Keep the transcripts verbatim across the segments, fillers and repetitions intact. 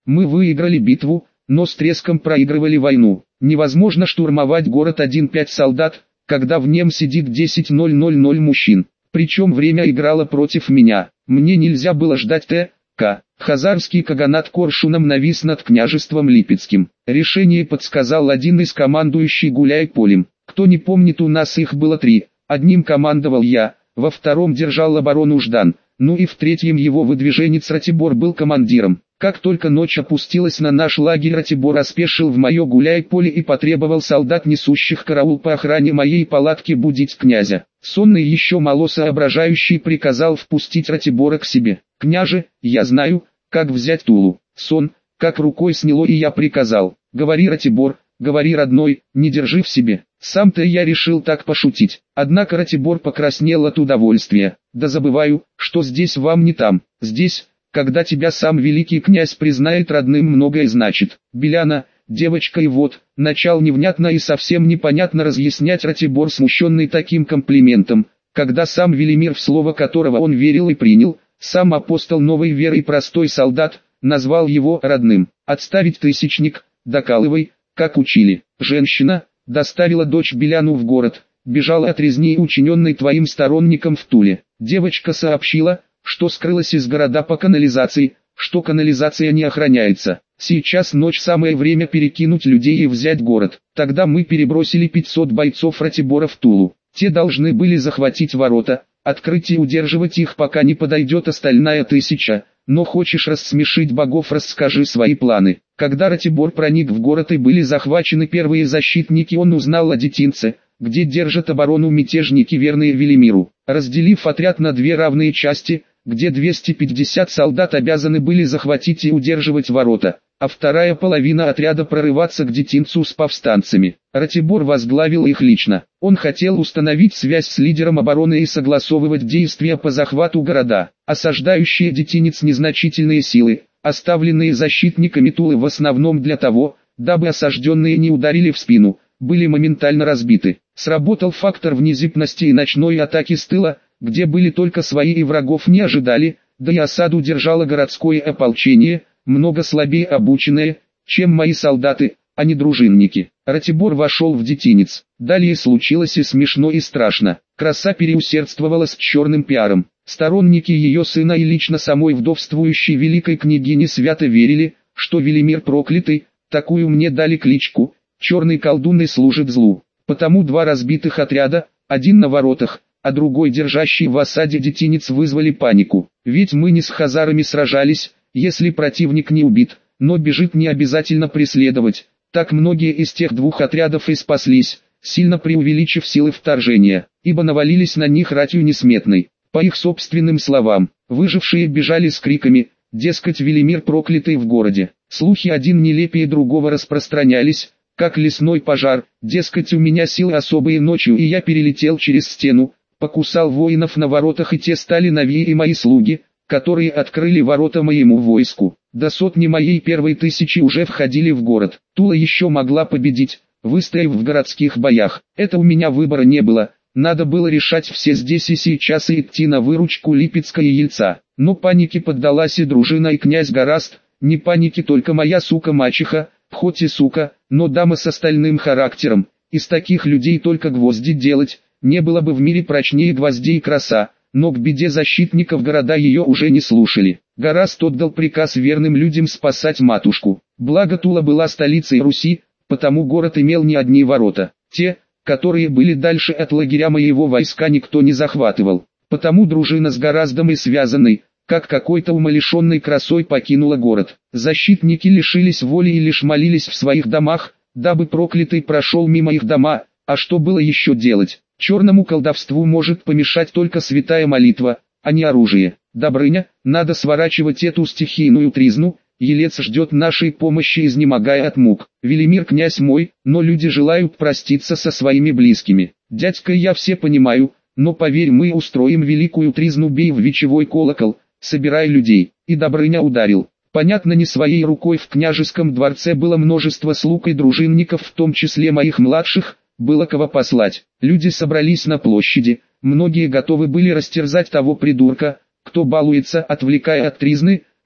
Мы выиграли битву, но с треском проигрывали войну. Невозможно штурмовать город один-пять солдат, когда в нем сидит десять тысяч мужчин. Причем время играло против меня. Мне нельзя было ждать Т.К. Хазарский каганат коршуном навис над княжеством Липецким. Решение подсказал один из командующих Гуляй-Полем. Кто не помнит, у нас их было три. Одним командовал я, во втором держал оборону Ждан, ну и в третьем его выдвиженец Ратибор был командиром. Как только ночь опустилась на наш лагерь, Ратибороспешил в мое Гуляй-Поле и потребовал солдат, несущих караул по охране моей палатки, будить князя. Сонный еще мало соображающий приказал впустить Ратибора к себе. «Княже, я знаю, как взять Тулу». Сон, как рукой сняло, и я приказал: «Говори, Ратибор, говори, родной, не держи в себе». Сам-то я решил так пошутить. Однако Ратибор покраснел от удовольствия. «Да забываю, что здесь вам не там. Здесь, когда тебя сам великий князь признает родным, многое значит. Беляна, девочка». И вот, начал невнятно и совсем непонятно разъяснять Ратибор, смущенный таким комплиментом, когда сам Велимир, в слово которого он верил и принял, сам апостол новой веры и простой солдат, назвал его родным. «Отставить, тысячник, докалывай, как учили». Женщина доставила дочь Беляну в город, бежала от резни, учиненной твоим сторонником в Туле. Девочка сообщила, что скрылась из города по канализации, что канализация не охраняется. Сейчас ночь, самое время перекинуть людей и взять город. Тогда мы перебросили пятьсот бойцов Ратибора в Тулу. Те должны были захватить ворота, открыть и удерживать их, пока не подойдет остальная тысяча. Но хочешь рассмешить богов, расскажи свои планы. Когда Ратибор проник в город и были захвачены первые защитники, он узнал о детинце, где держат оборону мятежники, верные Велимиру. Разделив отряд на две равные части, где двести пятьдесят солдат обязаны были захватить и удерживать ворота, а вторая половина отряда прорываться к детинцу с повстанцами. Ратибор возглавил их лично. Он хотел установить связь с лидером обороны и согласовывать действия по захвату города. Осаждающие детинец незначительные силы, оставленные защитниками Тулы в основном для того, дабы осажденные не ударили в спину, были моментально разбиты. Сработал фактор внезапности и ночной атаки с тыла, где были только свои и врагов не ожидали, да и осаду держало городское ополчение, много слабее обученное, чем мои солдаты, а не дружинники. Ратибор вошел в детинец. Далее случилось и смешно, и страшно. Краса переусердствовала с черным пиаром. Сторонники ее сына и лично самой вдовствующей великой княгини свято верили, что Велимир проклятый, такую мне дали кличку, черный колдун и служит злу. Потому два разбитых отряда, один на воротах, а другой держащий в осаде детинец, вызвали панику. Ведь мы не с хазарами сражались. Если противник не убит, но бежит, не обязательно преследовать. Так многие из тех двух отрядов и спаслись, сильно преувеличив силы вторжения, ибо навалились на них ратью несметной. По их собственным словам, выжившие бежали с криками, дескать, Велимир проклятый в городе. Слухи один нелепее другого распространялись, как лесной пожар, дескать, у меня силы особые ночью, и я перелетел через стену, покусал воинов на воротах, и те стали новее и мои слуги, которые открыли ворота моему войску. До сотни моей первой тысячи уже входили в город. Тула еще могла победить, выстояв в городских боях. Это у меня выбора не было, надо было решать все здесь и сейчас и идти на выручку Липецка и Ельца. Но панике поддалась и дружина, и князь Гораст. Не паники только моя сука-мачеха, хоть и сука, но дама с остальным характером. Из таких людей только гвозди делать, не было бы в мире прочнее гвоздей краса. Но к беде защитников города ее уже не слушали. Гораст отдал приказ верным людям спасать матушку. Благо Тула была столицей Руси, потому город имел не одни ворота. Те, которые были дальше от лагеря моего войска, никто не захватывал. Потому дружина с Гораздом и связанной, как какой-то умалишенной красой, покинула город. Защитники лишились воли и лишь молились в своих домах, дабы проклятый прошел мимо их дома. А что было еще делать? Черному колдовству может помешать только святая молитва, а не оружие. Добрыня, надо сворачивать эту стихийную тризну, Елец ждет нашей помощи, изнемогая от мук. Велимир князь мой, но люди желают проститься со своими близкими. Дядька, я все понимаю, но поверь, мы устроим великую тризну, бей в вечевой колокол, собирай людей. И Добрыня ударил. Понятно, не своей рукой. В княжеском дворце было множество слуг и дружинников, в том числе моих младших. Было кого послать. Люди собрались на площади, многие готовы были растерзать того придурка, кто балуется, отвлекая от тризны,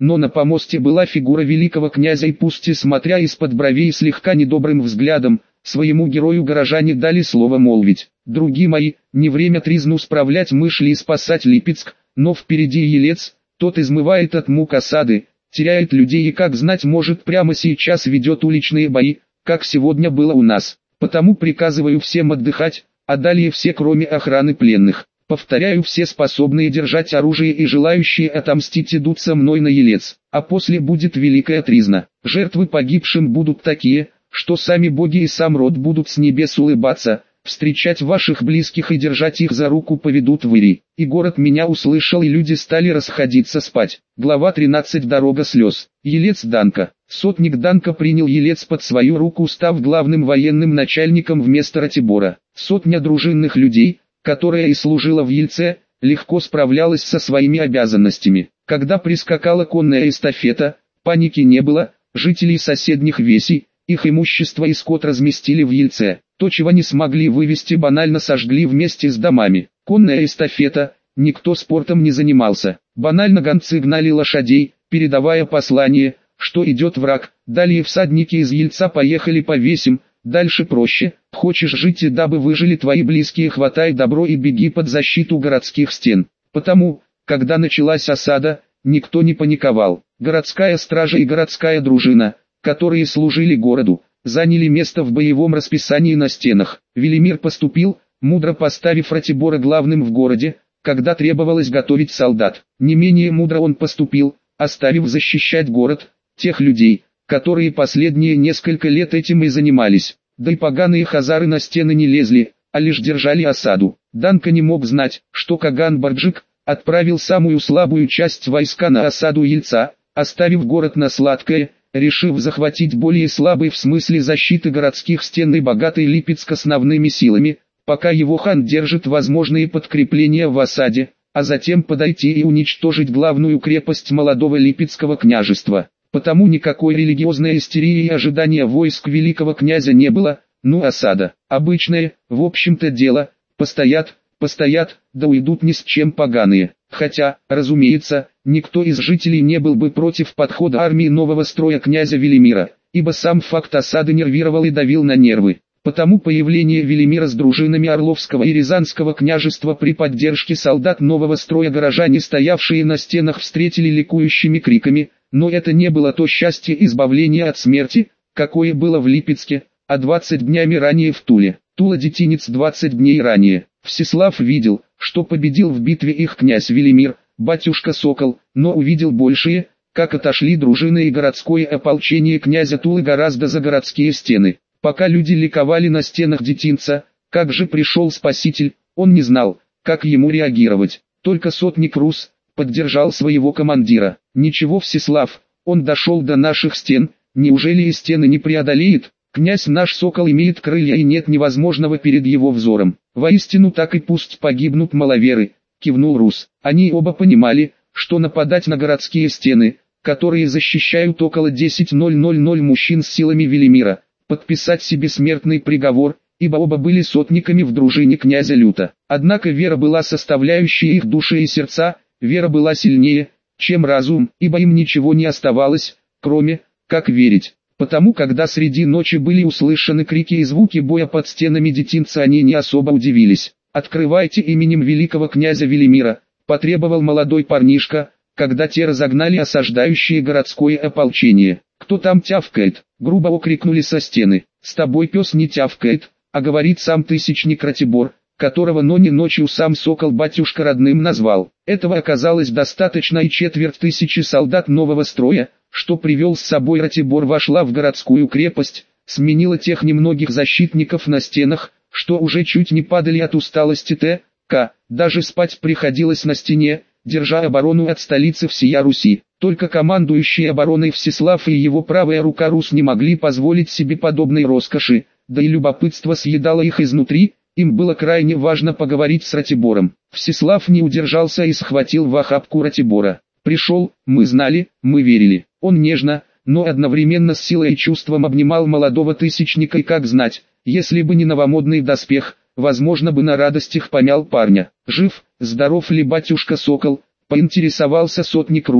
но на помосте была фигура великого князя, и пусть и смотря из-под бровей слегка недобрым взглядом, своему герою горожане дали слово молвить. Други мои, не время тризну справлять, мы шли спасать Липецк, но впереди Елец, тот измывает от мук осады, теряет людей и, как знать, может прямо сейчас ведет уличные бои, как сегодня было у нас. Потому приказываю всем отдыхать, а далее все, кроме охраны пленных. Повторяю, все способные держать оружие и желающие отомстить идут со мной на Елец, а после будет великая тризна. Жертвы погибшим будут такие, что сами боги и сам род будут с небес улыбаться, встречать ваших близких и держать их за руку поведут в Ири. И город меня услышал, и люди стали расходиться спать. Глава тринадцать. Дорога слез. Елец Данка. Сотник Данка принял Елец под свою руку, став главным военным начальником вместо Ратибора. Сотня дружинных людей, которая и служила в Ельце, легко справлялась со своими обязанностями. Когда прискакала конная эстафета, паники не было, жителей соседних весей, их имущество и скот разместили в Ельце. То, чего не смогли вывести, банально сожгли вместе с домами. Конная эстафета, никто спортом не занимался. Банально гонцы гнали лошадей, передавая послание, что идет враг. Далее всадники из Ельца поехали по весям. Дальше проще. Хочешь жить и дабы выжили твои близкие, хватай добро и беги под защиту городских стен. Потому, когда началась осада, никто не паниковал. Городская стража и городская дружина, которые служили городу, заняли место в боевом расписании на стенах. Велимир поступил, мудро поставив Ратибора главным в городе, когда требовалось готовить солдат. Не менее мудро он поступил, оставив защищать город, тех людей, которые последние несколько лет этим и занимались. Да и поганые хазары на стены не лезли, а лишь держали осаду. Данка не мог знать, что Каган-Барджик отправил самую слабую часть войска на осаду Ельца, оставив город на сладкое, решив захватить более слабый в смысле защиты городских стен и богатый Липецк основными силами, пока его хан держит возможные подкрепления в осаде, а затем подойти и уничтожить главную крепость молодого Липецкого княжества. Потому никакой религиозной истерии и ожидания войск великого князя не было, ну осада, обычное, в общем-то дело, постоят, постоят, да уйдут ни с чем поганые. Хотя, разумеется, никто из жителей не был бы против подхода армии нового строя князя Велимира, ибо сам факт осады нервировал и давил на нервы. Потому появление Велимира с дружинами Орловского и Рязанского княжества при поддержке солдат нового строя горожане, стоявшие на стенах, встретили ликующими криками, но это не было то счастье избавления от смерти, какое было в Липецке, а двадцать днями ранее в Туле. Тула-детинец двадцать дней ранее. Всеслав видел, что победил в битве их князь Велимир, батюшка Сокол, но увидел большее, как отошли дружины и городское ополчение князя Тулы гораздо за городские стены. Пока люди ликовали на стенах детинца, как же пришел Спаситель, он не знал, как ему реагировать. Только сотник Рус поддержал своего командира. Ничего, Всеслав, он дошел до наших стен, неужели и стены не преодолеет? Князь наш Сокол имеет крылья, и нет невозможного перед его взором. Воистину так и пусть погибнут маловеры, кивнул Рус. Они оба понимали, что нападать на городские стены, которые защищают около десять тысяч мужчин с силами Велимира, подписать себе смертный приговор, ибо оба были сотниками в дружине князя Люта. Однако вера была составляющей их души и сердца, вера была сильнее, чем разум, ибо им ничего не оставалось, кроме, как верить. Потому, когда среди ночи были услышаны крики и звуки боя под стенами детинца, они не особо удивились. «Открывайте именем великого князя Велимира», — потребовал молодой парнишка, когда те разогнали осаждающее городское ополчение. «Кто там тявкает?» — грубо окрикнули со стены. «С тобой пес не тявкает, а говорит сам тысячник Ратибор, которого но не ночью сам Сокол батюшка родным назвал». Этого оказалось достаточно, и четверть тысячи солдат нового строя, что привел с собой Ратибор, вошла в городскую крепость, сменила тех немногих защитников на стенах, что уже чуть не падали от усталости т.к. Даже спать приходилось на стене, держа оборону от столицы всея Руси. Только командующий обороной Всеслав и его правая рука Рус не могли позволить себе подобной роскоши, да и любопытство съедало их изнутри. Им было крайне важно поговорить с Ратибором. Всеслав не удержался и схватил в охапку Ратибора. «Пришел, мы знали, мы верили». Он нежно, но одновременно с силой и чувством обнимал молодого тысячника, и как знать, если бы не новомодный доспех, возможно бы на радостях помял парня. «Жив, здоров ли батюшка Сокол?» — поинтересовался сотник Рус,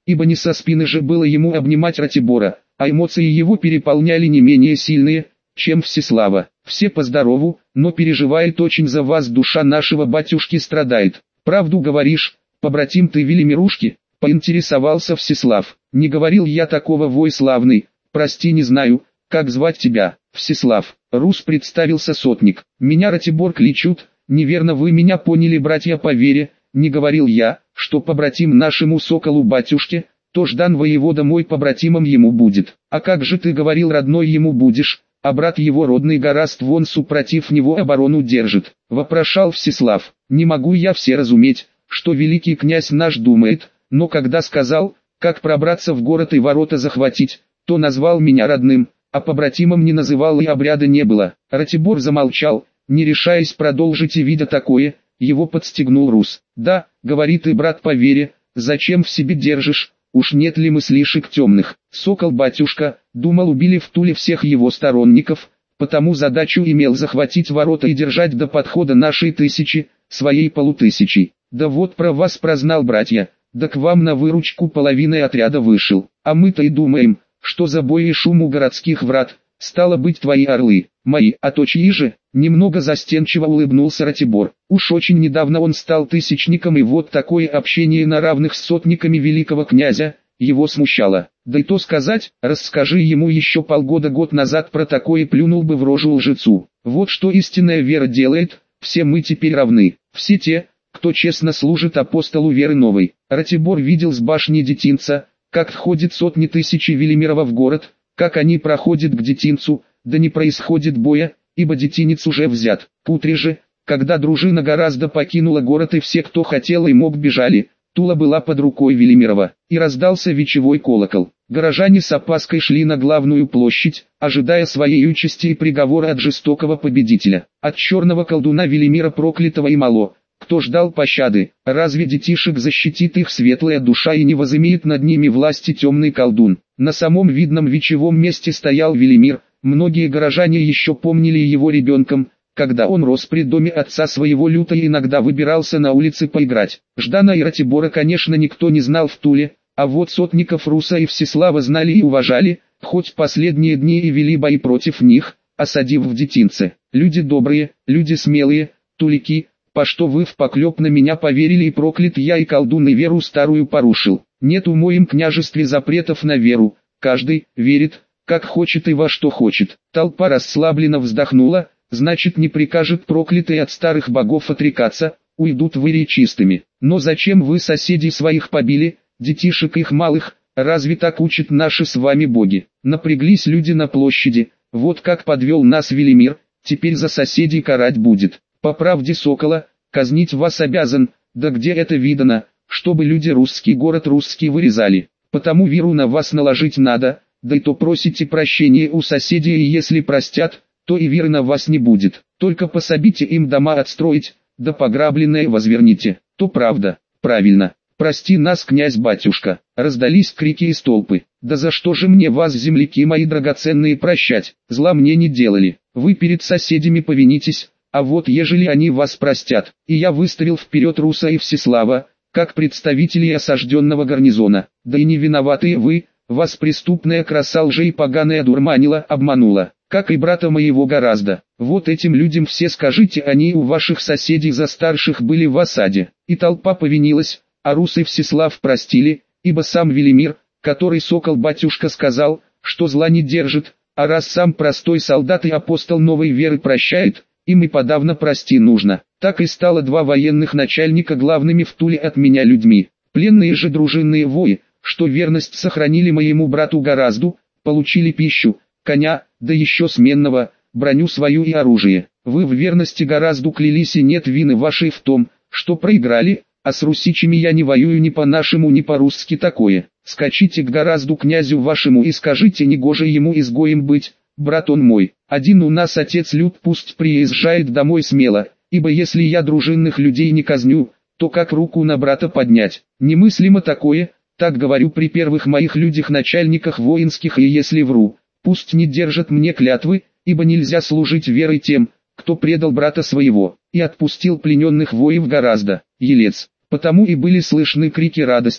ибо не со спины же было ему обнимать Ратибора, а эмоции его переполняли не менее сильные, чем Всеслава. Все поздорову, но переживает очень за вас, душа нашего батюшки страдает. Правду говоришь, побратим ты Велимирушки? Поинтересовался Всеслав. Не говорил я такого, вой славный, прости, не знаю, как звать тебя. Всеслав. Рус, представился сотник. Меня Ратибор кличут. Неверно вы меня поняли, братья по вере. Не говорил я, что побратим нашему соколу батюшке, то Ждан воевода мой побратимом ему будет. А как же ты говорил, родной ему будешь, а брат его родный Гораст вон супротив него оборону держит, вопрошал Всеслав. Не могу я все разуметь, что великий князь наш думает, но когда сказал, как пробраться в город и ворота захватить, то назвал меня родным, а побратимом не называл и обряда не было. Ратибор замолчал, не решаясь продолжить, и видя такое, его подстегнул Рус. Да, говорит, и брат по вере, зачем в себе держишь? Уж нет ли мыслишек темных? Сокол батюшка, думал, убили в Туле всех его сторонников, потому задачу имел захватить ворота и держать до подхода нашей тысячи, своей полутысячи. Да вот про вас прознал, братья, да к вам на выручку половиной отряда вышел. А мы-то и думаем, что за бой и шум у городских врат, стало быть твои орлы, мои, а то чьи же? Немного застенчиво улыбнулся Ратибор. Уж очень недавно он стал тысячником, и вот такое общение на равных с сотниками великого князя его смущало. Да и то сказать, расскажи ему еще полгода-год назад про такое, плюнул бы в рожу лжецу. Вот что истинная вера делает, все мы теперь равны, все те, кто честно служит апостолу веры новой. Ратибор видел с башни детинца, как входит сотни тысяч Велимирова в город, как они проходят к детинцу, да не происходит боя, ибо детинец уже взят. К утре же, когда дружина гораздо покинула город и все, кто хотел и мог, бежали, Тула была под рукой Велимирова, и раздался вечевой колокол. Горожане с опаской шли на главную площадь, ожидая своей участи и приговора от жестокого победителя, от черного колдуна Велимира проклятого и мало. Кто ждал пощады? Разве детишек защитит их светлая душа и не возымеет над ними власти темный колдун? На самом видном вечевом месте стоял Велимир. Многие горожане еще помнили его ребенком, когда он рос при доме отца своего люто и иногда выбирался на улицы поиграть. Ждана и Ратибора, конечно, никто не знал в Туле, а вот сотников Руса и Всеслава знали и уважали, хоть последние дни и вели бои против них, осадив в детинце. Люди добрые, люди смелые, тулики, по что вы в поклеп на меня поверили, и проклят я и колдун, и веру старую порушил. Нет в моем княжестве запретов на веру, каждый верит, как хочет и во что хочет. Толпа расслабленно вздохнула, значит, не прикажет проклятый от старых богов отрекаться, уйдут вы чистыми. Но зачем вы соседей своих побили, детишек их малых, разве так учат наши с вами боги? Напряглись люди на площади, вот как подвел нас Велимир, теперь за соседей карать будет. По правде сокола, казнить вас обязан, да где это видано, чтобы люди русский город русский вырезали. Потому виру на вас наложить надо, да и то просите прощения у соседей, и если простят, то и веры на вас не будет. Только пособите им дома отстроить, да пограбленное возверните. То правда, правильно. Прости нас, князь-батюшка. Раздались крики из толпы. Да за что же мне вас, земляки мои драгоценные, прощать? Зла мне не делали. Вы перед соседями повинитесь. А вот ежели они вас простят, и я выставил вперед Руса и Всеслава, как представителей осажденного гарнизона, да и не виноватые вы, вас преступная краса лжи и поганая дурманила, обманула, как и брата моего Гораздо. Вот этим людям все скажите, они у ваших соседей за старших были в осаде. И толпа повинилась, а Рус и Всеслав простили, ибо сам Велимир, который сокол батюшка сказал, что зла не держит, а раз сам простой солдат и апостол новой веры прощает, им и подавно прости нужно. Так и стало два военных начальника главными в Туле от меня людьми. Пленные же дружинные вои, что верность сохранили моему брату Горазду, получили пищу, коня, да еще сменного, броню свою и оружие. Вы в верности Горазду клялись, и нет вины вашей в том, что проиграли, а с русичами я не воюю ни по-нашему, ни по-русски такое. Скачите к Горазду князю вашему и скажите, негоже ему изгоем быть. Брат он мой, один у нас отец Люд, пусть приезжает домой смело, ибо если я дружинных людей не казню, то как руку на брата поднять? Немыслимо такое, так говорю при первых моих людях-начальниках воинских, и если вру, пусть не держат мне клятвы, ибо нельзя служить верой тем, кто предал брата своего, и отпустил плененных воев Горазда. Елец, потому и были слышны крики радости,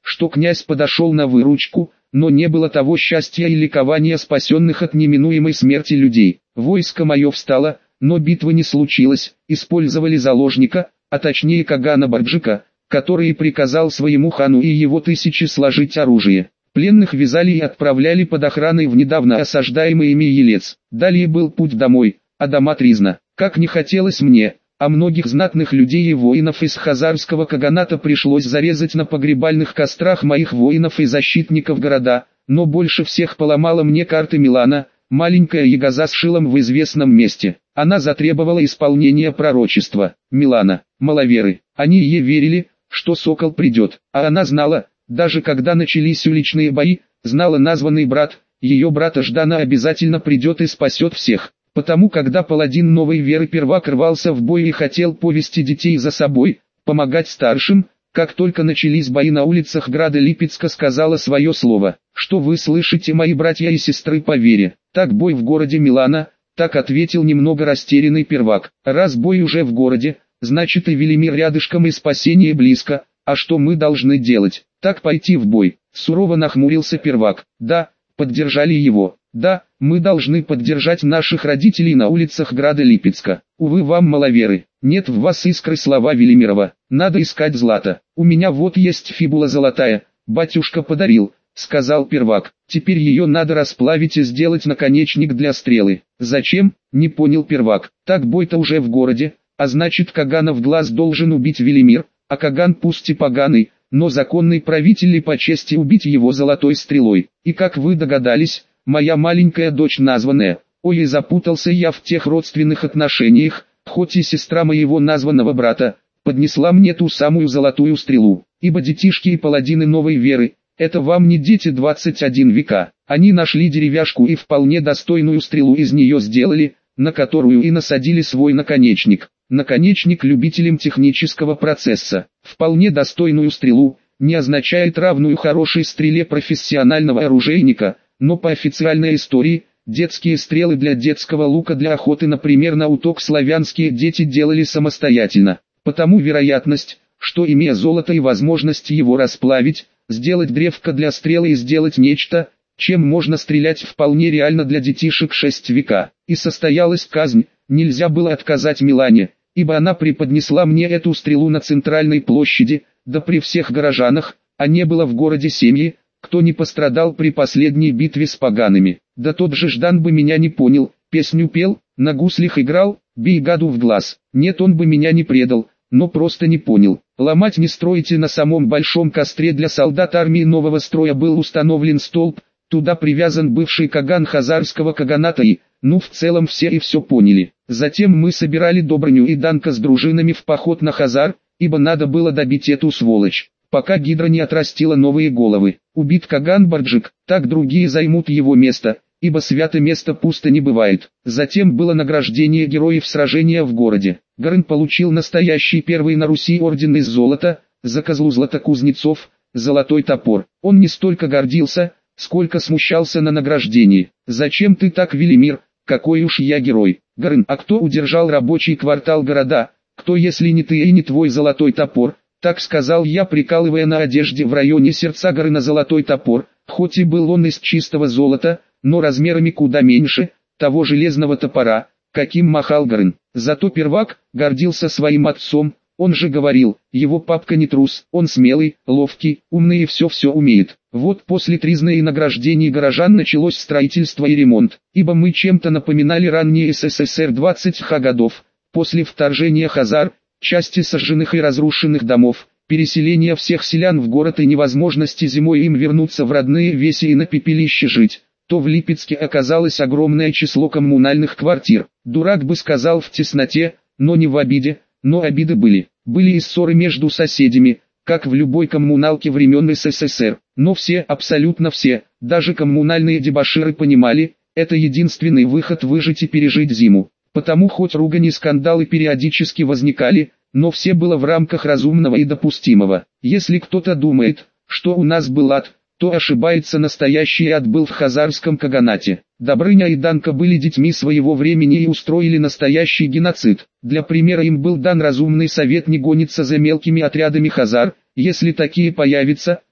что князь подошел на выручку, но не было того счастья и ликования спасенных от неминуемой смерти людей. Войско мое встало, но битвы не случилось, использовали заложника, а точнее Кагана Барджика, который приказал своему хану и его тысячи сложить оружие. Пленных вязали и отправляли под охраной в недавно осаждаемый ими Елец. Далее был путь домой, а дома Тризна. Как не хотелось мне, а многих знатных людей и воинов из хазарского каганата пришлось зарезать на погребальных кострах моих воинов и защитников города, но больше всех поломала мне карты Милана, маленькая ягоза с шилом в известном месте. Она затребовала исполнения пророчества. Милана, маловеры, они ей верили, что сокол придет, а она знала, даже когда начались уличные бои, знала названный брат, ее брата Ждана обязательно придет и спасет всех. Потому когда паладин новой веры Первак рвался в бой и хотел повести детей за собой, помогать старшим, как только начались бои на улицах града Липецка, сказала свое слово, что вы слышите, мои братья и сестры по вере. Так бой в городе Милана, так ответил немного растерянный Первак. Раз бой уже в городе, значит и Велимир рядышком и спасение близко, а что мы должны делать? Так пойти в бой. Сурово нахмурился Первак. Да, поддержали его. Да, мы должны поддержать наших родителей на улицах града Липецка. Увы вам, маловеры, нет в вас искры, слова Велимирова. Надо искать злато. У меня вот есть фибула золотая, батюшка подарил, сказал Первак. Теперь ее надо расплавить и сделать наконечник для стрелы. Зачем? Не понял Первак. Так бой-то уже в городе, а значит Кагана в глаз должен убить Велимир, а Каган пусть и поганый, но законный правитель и по чести убить его золотой стрелой. И как вы догадались, моя маленькая дочь названная, ой, и запутался я в тех родственных отношениях, хоть и сестра моего названного брата, поднесла мне ту самую золотую стрелу, ибо детишки и паладины новой веры, это вам не дети двадцать один века, они нашли деревяшку и вполне достойную стрелу из нее сделали, на которую и насадили свой наконечник. Наконечник любителям технического процесса, вполне достойную стрелу, не означает равную хорошей стреле профессионального оружейника, но по официальной истории, детские стрелы для детского лука для охоты, например, на уток, славянские дети делали самостоятельно. Потому вероятность, что имея золото и возможность его расплавить, сделать древко для стрелы и сделать нечто, чем можно стрелять, вполне реально для детишек шесть века. И состоялась казнь, нельзя было отказать Милане, ибо она преподнесла мне эту стрелу на центральной площади, да при всех горожанах, а не было в городе семьи, кто не пострадал при последней битве с погаными. Да тот же Ждан бы меня не понял, песню пел, на гуслях играл, бей гаду в глаз. Нет, он бы меня не предал, но просто не понял. Ломать не стройте. На самом большом костре для солдат армии нового строя был установлен столб, туда привязан бывший каган хазарского каганата и, ну в целом все и все поняли. Затем мы собирали Добрыню и Данка с дружинами в поход на Хазар, ибо надо было добить эту сволочь, пока гидра не отрастила новые головы. Убит Каган Барджик, так другие займут его место, ибо свято место пусто не бывает. Затем было награждение героев сражения в городе. Горын получил настоящий первый на Руси орден из золота, за козлу Златокузнецов, золотой топор. Он не столько гордился, сколько смущался на награждении. «Зачем ты так, Велимир? Какой уж я герой!» Горын, а кто удержал рабочий квартал города? Кто, если не ты и не твой золотой топор? Так сказал я, прикалывая на одежде в районе сердца Горына золотой топор, хоть и был он из чистого золота, но размерами куда меньше того железного топора, каким махал Горын. Зато Первак гордился своим отцом, он же говорил, его папка не трус, он смелый, ловкий, умный и все-все умеет. Вот после Тризна и награждений горожан началось строительство и ремонт, ибо мы чем-то напоминали ранние СССР двадцатых годов, после вторжения Хазар, части сожженных и разрушенных домов, переселения всех селян в город и невозможности зимой им вернуться в родные веси и на пепелище жить, то в Липецке оказалось огромное число коммунальных квартир. Дурак бы сказал в тесноте, но не в обиде, но обиды были. Были и ссоры между соседями, как в любой коммуналке времен СССР, но все, абсолютно все, даже коммунальные дебоширы понимали, это единственный выход выжить и пережить зиму. Потому хоть ругань и скандалы периодически возникали, но все было в рамках разумного и допустимого. Если кто-то думает, что у нас был ад, то ошибается. Настоящий ад был в хазарском каганате. Добрыня и Данка были детьми своего времени и устроили настоящий геноцид. Для примера им был дан разумный совет не гониться за мелкими отрядами хазар, если такие появятся,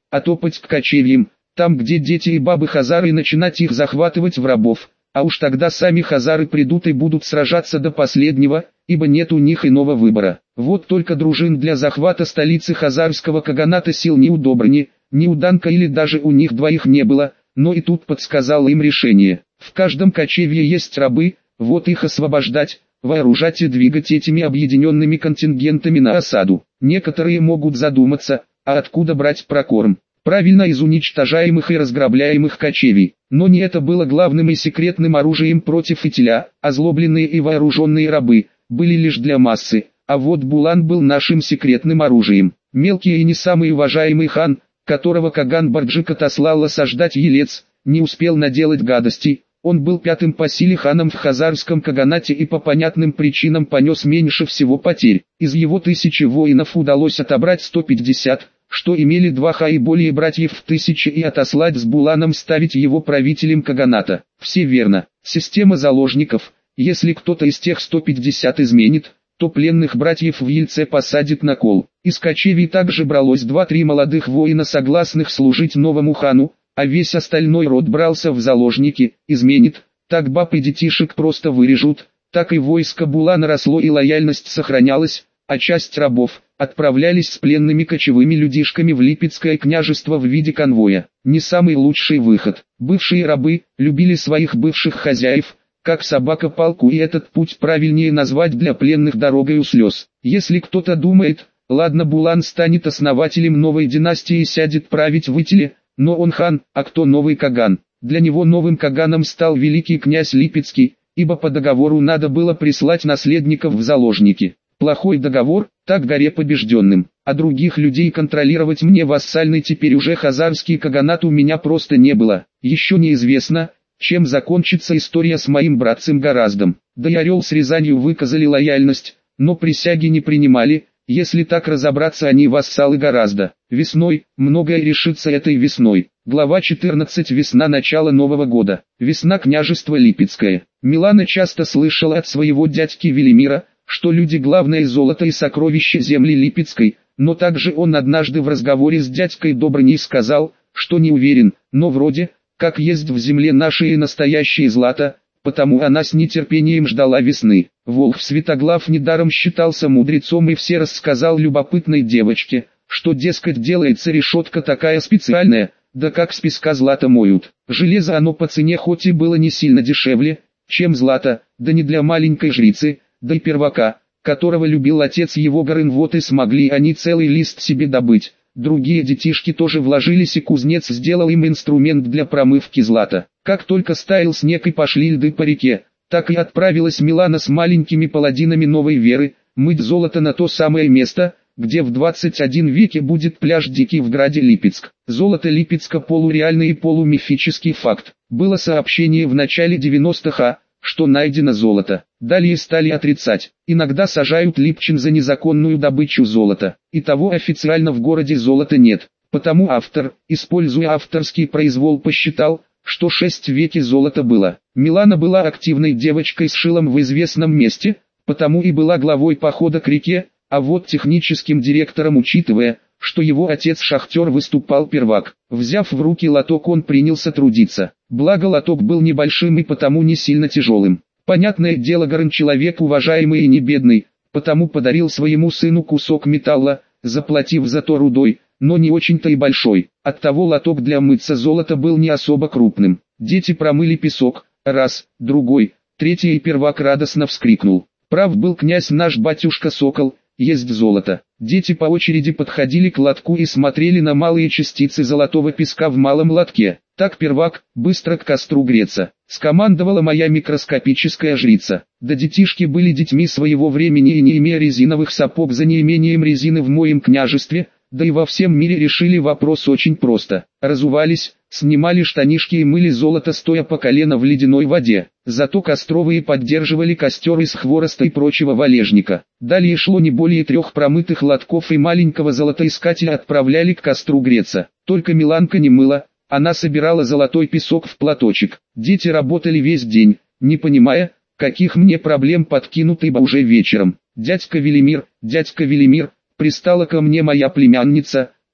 а топать к кочевьям, там где дети и бабы хазары, и начинать их захватывать в рабов. А уж тогда сами хазары придут и будут сражаться до последнего, ибо нет у них иного выбора. Вот только дружин для захвата столицы хазарского каганата сил ни у Добрыни, ни у Данка или даже у них двоих не было, но и тут подсказал им решение. В каждом кочевье есть рабы, вот их освобождать, вооружать и двигать этими объединенными контингентами на осаду. Некоторые могут задуматься, а откуда брать прокорм? Правильно, из уничтожаемых и разграбляемых кочевий. Но не это было главным и секретным оружием против Итиля. Озлобленные и вооруженные рабы были лишь для массы, а вот Булан был нашим секретным оружием. Мелкий и не самый уважаемый хан, которого Каган Барджик отослал осаждать Елец, не успел наделать гадостей. Он был пятым по силе ханом в хазарском каганате и по понятным причинам понес меньше всего потерь. Из его тысячи воинов удалось отобрать сто пятьдесят, что имели два ха и более братьев в тысячи, и отослать с Буланом ставить его правителем каганата. Все верно. Система заложников. Если кто-то из тех сто пятьдесят изменит, то пленных братьев в Ельце посадит на кол. Из кочевий также бралось два-три молодых воина, согласных служить новому хану, а весь остальной род брался в заложники. Изменит, так баб и детишек просто вырежут, так и войско Булана росло и лояльность сохранялась, а часть рабов отправлялись с пленными кочевыми людишками в Липецкое княжество в виде конвоя. Не самый лучший выход. Бывшие рабы любили своих бывших хозяев, как собака палку, и этот путь правильнее назвать для пленных дорогой у слез. Если кто-то думает, ладно, Булан станет основателем новой династии и сядет править в Итиле, но он хан, а кто новый каган? Для него новым каганом стал великий князь Липецкий, ибо по договору надо было прислать наследников в заложники. Плохой договор, так горе побежденным, а других людей контролировать мне вассальный теперь уже хазарский каганат у меня просто не было. Еще неизвестно, чем закончится история с моим братцем Гораздом. Да и Орел с Рязанью выказали лояльность, но присяги не принимали. Если так разобраться, они вассалы Горазда. Весной, многое решится этой весной. Глава четырнадцать. Весна, начало Нового года. Весна, княжество Липецкое. Милана часто слышала от своего дядьки Велимира, что люди главное золото и сокровища земли Липецкой, но также он однажды в разговоре с дядькой Добрыней сказал, что не уверен, но вроде, как есть в земле наши и настоящее злато, потому она с нетерпением ждала весны. Волх Святоглав недаром считался мудрецом и все рассказал любопытной девочке, что, дескать, делается решетка такая специальная, да как с песка злато моют. Железо оно по цене хоть и было не сильно дешевле, чем злато, да не для маленькой жрицы, да и первака, которого любил отец его Горын, вот и смогли они целый лист себе добыть. Другие детишки тоже вложились, и кузнец сделал им инструмент для промывки злата. Как только стаял снег и пошли льды по реке, так и отправилась Милана с маленькими паладинами новой веры, мыть золото на то самое место, где в двадцать первом веке будет пляж Дикий в граде Липецк. Золото Липецка полуреальный и полумифический факт. Было сообщение в начале девяностых, а, что найдено золото. Далее стали отрицать. Иногда сажают Липчин за незаконную добычу золота. И того официально в городе золота нет. Потому автор, используя авторский произвол, посчитал, что шесть веки золота было. Милана была активной девочкой с шилом в известном месте, потому и была главой похода к реке, а вот техническим директором, учитывая, что его отец-шахтер, выступал первак. Взяв в руки лоток, он принялся трудиться. Благо лоток был небольшим и потому не сильно тяжелым. Понятное дело, Горын человек уважаемый и не бедный, потому подарил своему сыну кусок металла, заплатив за то рудой, но не очень-то и большой. Оттого лоток для мыться золота был не особо крупным. Дети промыли песок, раз, другой, третий, и первак радостно вскрикнул. Прав был князь наш батюшка Сокол, есть золото. Дети по очереди подходили к лотку и смотрели на малые частицы золотого песка в малом лотке. Так, первак, быстро к костру греться, скомандовала моя микроскопическая жрица. Да детишки были детьми своего времени и, не имея резиновых сапог, за неимением резины в моем княжестве, да и во всем мире, решили вопрос очень просто. Разувались, снимали штанишки и мыли золото, стоя по колено в ледяной воде. Зато костровые поддерживали костер из хвороста и прочего валежника. Далее шло не более трех промытых лотков, и маленького золотоискателя отправляли к костру греться. Только Миланка не мыла, она собирала золотой песок в платочек. Дети работали весь день, не понимая, каких мне проблем подкинут, ибо уже вечером. «Дядька Велимир, дядька Велимир», пристала ко мне моя племянница,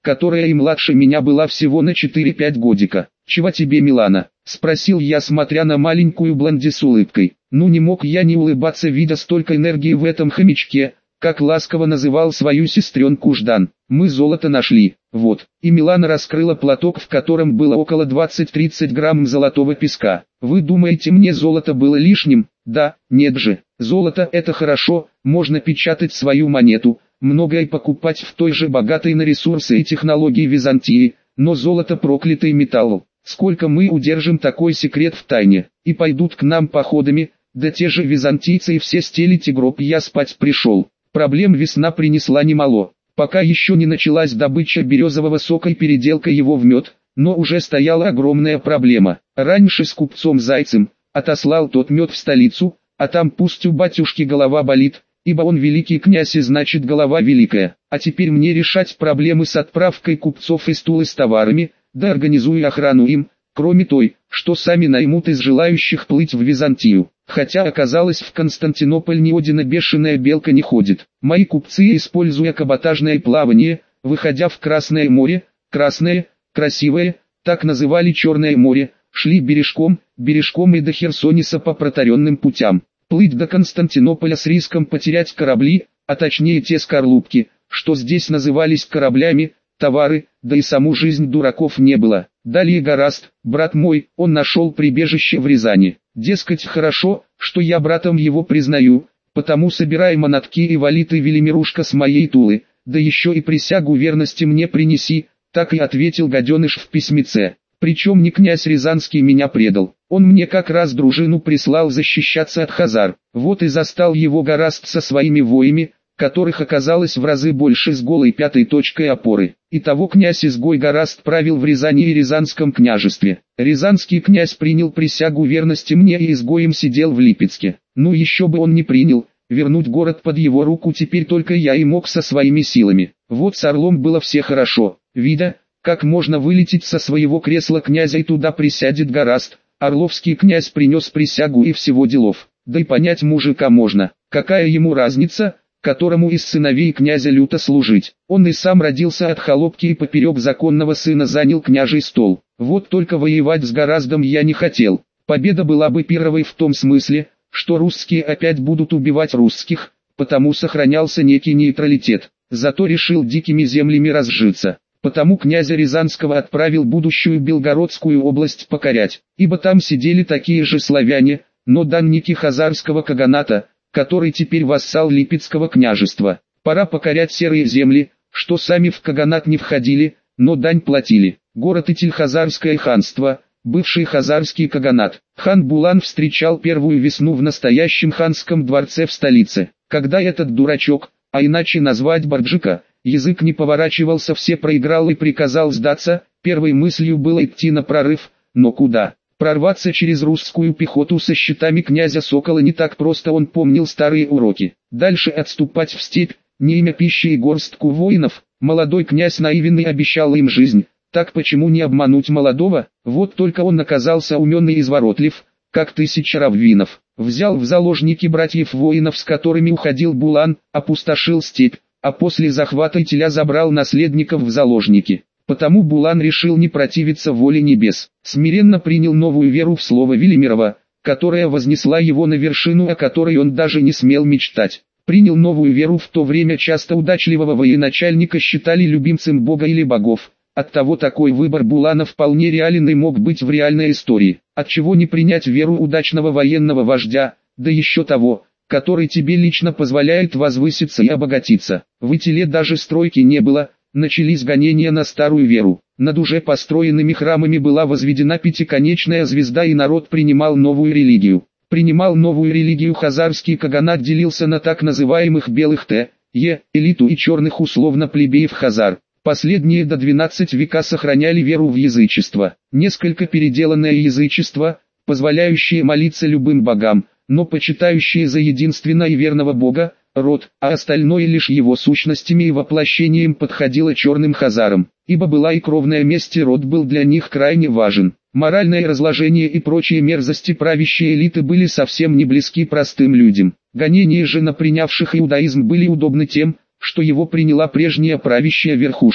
которая и младше меня была всего на четыре-пять годика. «Чего тебе, Милана?» – спросил я, смотря на маленькую блонди с улыбкой. Ну не мог я не улыбаться, видя столько энергии в этом хомячке, как ласково называл свою сестренку Ждан. «Мы золото нашли, вот». И Милана раскрыла платок, в котором было около двадцать-тридцать грамм золотого песка. «Вы думаете, мне золото было лишним?» «Да, нет же. Золото – это хорошо, можно печатать свою монету, многое покупать в той же богатой на ресурсы и технологии Византии, но золото – проклятый металл. Сколько мы удержим такой секрет в тайне, и пойдут к нам походами, да те же византийцы и все стелите гроб, я спать пришел». Проблем весна принесла немало. Пока еще не началась добыча березового сока и переделка его в мед, но уже стояла огромная проблема. Раньше с купцом Зайцем отослал тот мед в столицу, а там пусть у батюшки голова болит, ибо он великий князь и значит голова великая. А теперь мне решать проблемы с отправкой купцов из Тулы с товарами, да организую охрану им, кроме той, что сами наймут из желающих плыть в Византию. Хотя оказалось, в Константинополь ни одна бешеная белка не ходит. Мои купцы, используя каботажное плавание, выходя в Красное море, Красное, Красивое, так называли Черное море, шли бережком, бережком и до Херсониса по протаренным путям. Плыть до Константинополя с риском потерять корабли, а точнее те скорлупки, что здесь назывались кораблями, товары, да и саму жизнь дураков не было. Далее Гораст, брат мой, он нашел прибежище в Рязани. Дескать, хорошо, что я братом его признаю, потому собирай манатки и вали ты, Велимирушка, с моей Тулы, да еще и присягу верности мне принеси, так и ответил гаденыш в письмеце. Причем не князь Рязанский меня предал, он мне как раз дружину прислал защищаться от хазар. Вот и застал его Гораст со своими воями, которых оказалось в разы больше, с голой пятой точкой опоры. Итого князь-изгой Гораст правил в Рязани и Рязанском княжестве. Рязанский князь принял присягу верности мне и изгоем сидел в Липецке. Ну еще бы он не принял, вернуть город под его руку теперь только я и мог со своими силами. Вот с Орлом было все хорошо, видя, как можно вылететь со своего кресла князя и туда присядет Гораст. Орловский князь принес присягу и всего делов. Да и понять мужика можно, какая ему разница, которому из сыновей князя люто служить. Он и сам родился от холопки и поперек законного сына занял княжий стол. Вот только воевать с Гораздом я не хотел. Победа была бы первой в том смысле, что русские опять будут убивать русских, потому сохранялся некий нейтралитет. Зато решил дикими землями разжиться. Потому князя Рязанского отправил будущую Белгородскую область покорять, ибо там сидели такие же славяне, но данники хазарского каганата, который теперь вассал Липецкого княжества. Пора покорять серые земли, что сами в каганат не входили, но дань платили. Город Итиль-Хазарское ханство, бывший хазарский каганат. Хан Булан встречал первую весну в настоящем ханском дворце в столице. Когда этот дурачок, а иначе назвать Барджика, язык не поворачивался, все проиграл и приказал сдаться, первой мыслью было идти на прорыв, но куда? Прорваться через русскую пехоту со щитами князя Сокола не так просто, он помнил старые уроки. Дальше отступать в степь, не имя пищи и горстку воинов, молодой князь наивный обещал им жизнь, так почему не обмануть молодого? Вот только он оказался умен и изворотлив, как тысяча раввинов. Взял в заложники братьев воинов, с которыми уходил Булан, опустошил степь, а после захвата Итиля забрал наследников в заложники. Потому Булан решил не противиться воле небес, смиренно принял новую веру в слово Велимирова, которая вознесла его на вершину, о которой он даже не смел мечтать. Принял новую веру в то время часто удачливого военачальника считали любимцем бога или богов, оттого такой выбор Булана вполне реален и мог быть в реальной истории. Отчего не принять веру удачного военного вождя, да еще того, который тебе лично позволяет возвыситься и обогатиться. В Итиле даже стройки не было. Начались гонения на старую веру. Над уже построенными храмами была возведена пятиконечная звезда, и народ принимал новую религию. Принимал новую религию хазарский каганат делился на так называемых белых Т, Е, элиту и черных условно плебеев хазар. Последние до двенадцатого века сохраняли веру в язычество. Несколько переделанное язычество, позволяющее молиться любым богам, но почитающие за единственно и верного бога, род, а остальное лишь его сущностями и воплощением подходило черным хазарам, ибо была и кровная месть, и род был для них крайне важен. Моральное разложение и прочие мерзости правящей элиты были совсем не близки простым людям. Гонения же на принявших иудаизм были удобны тем, что его приняла прежняя правящая верхушка.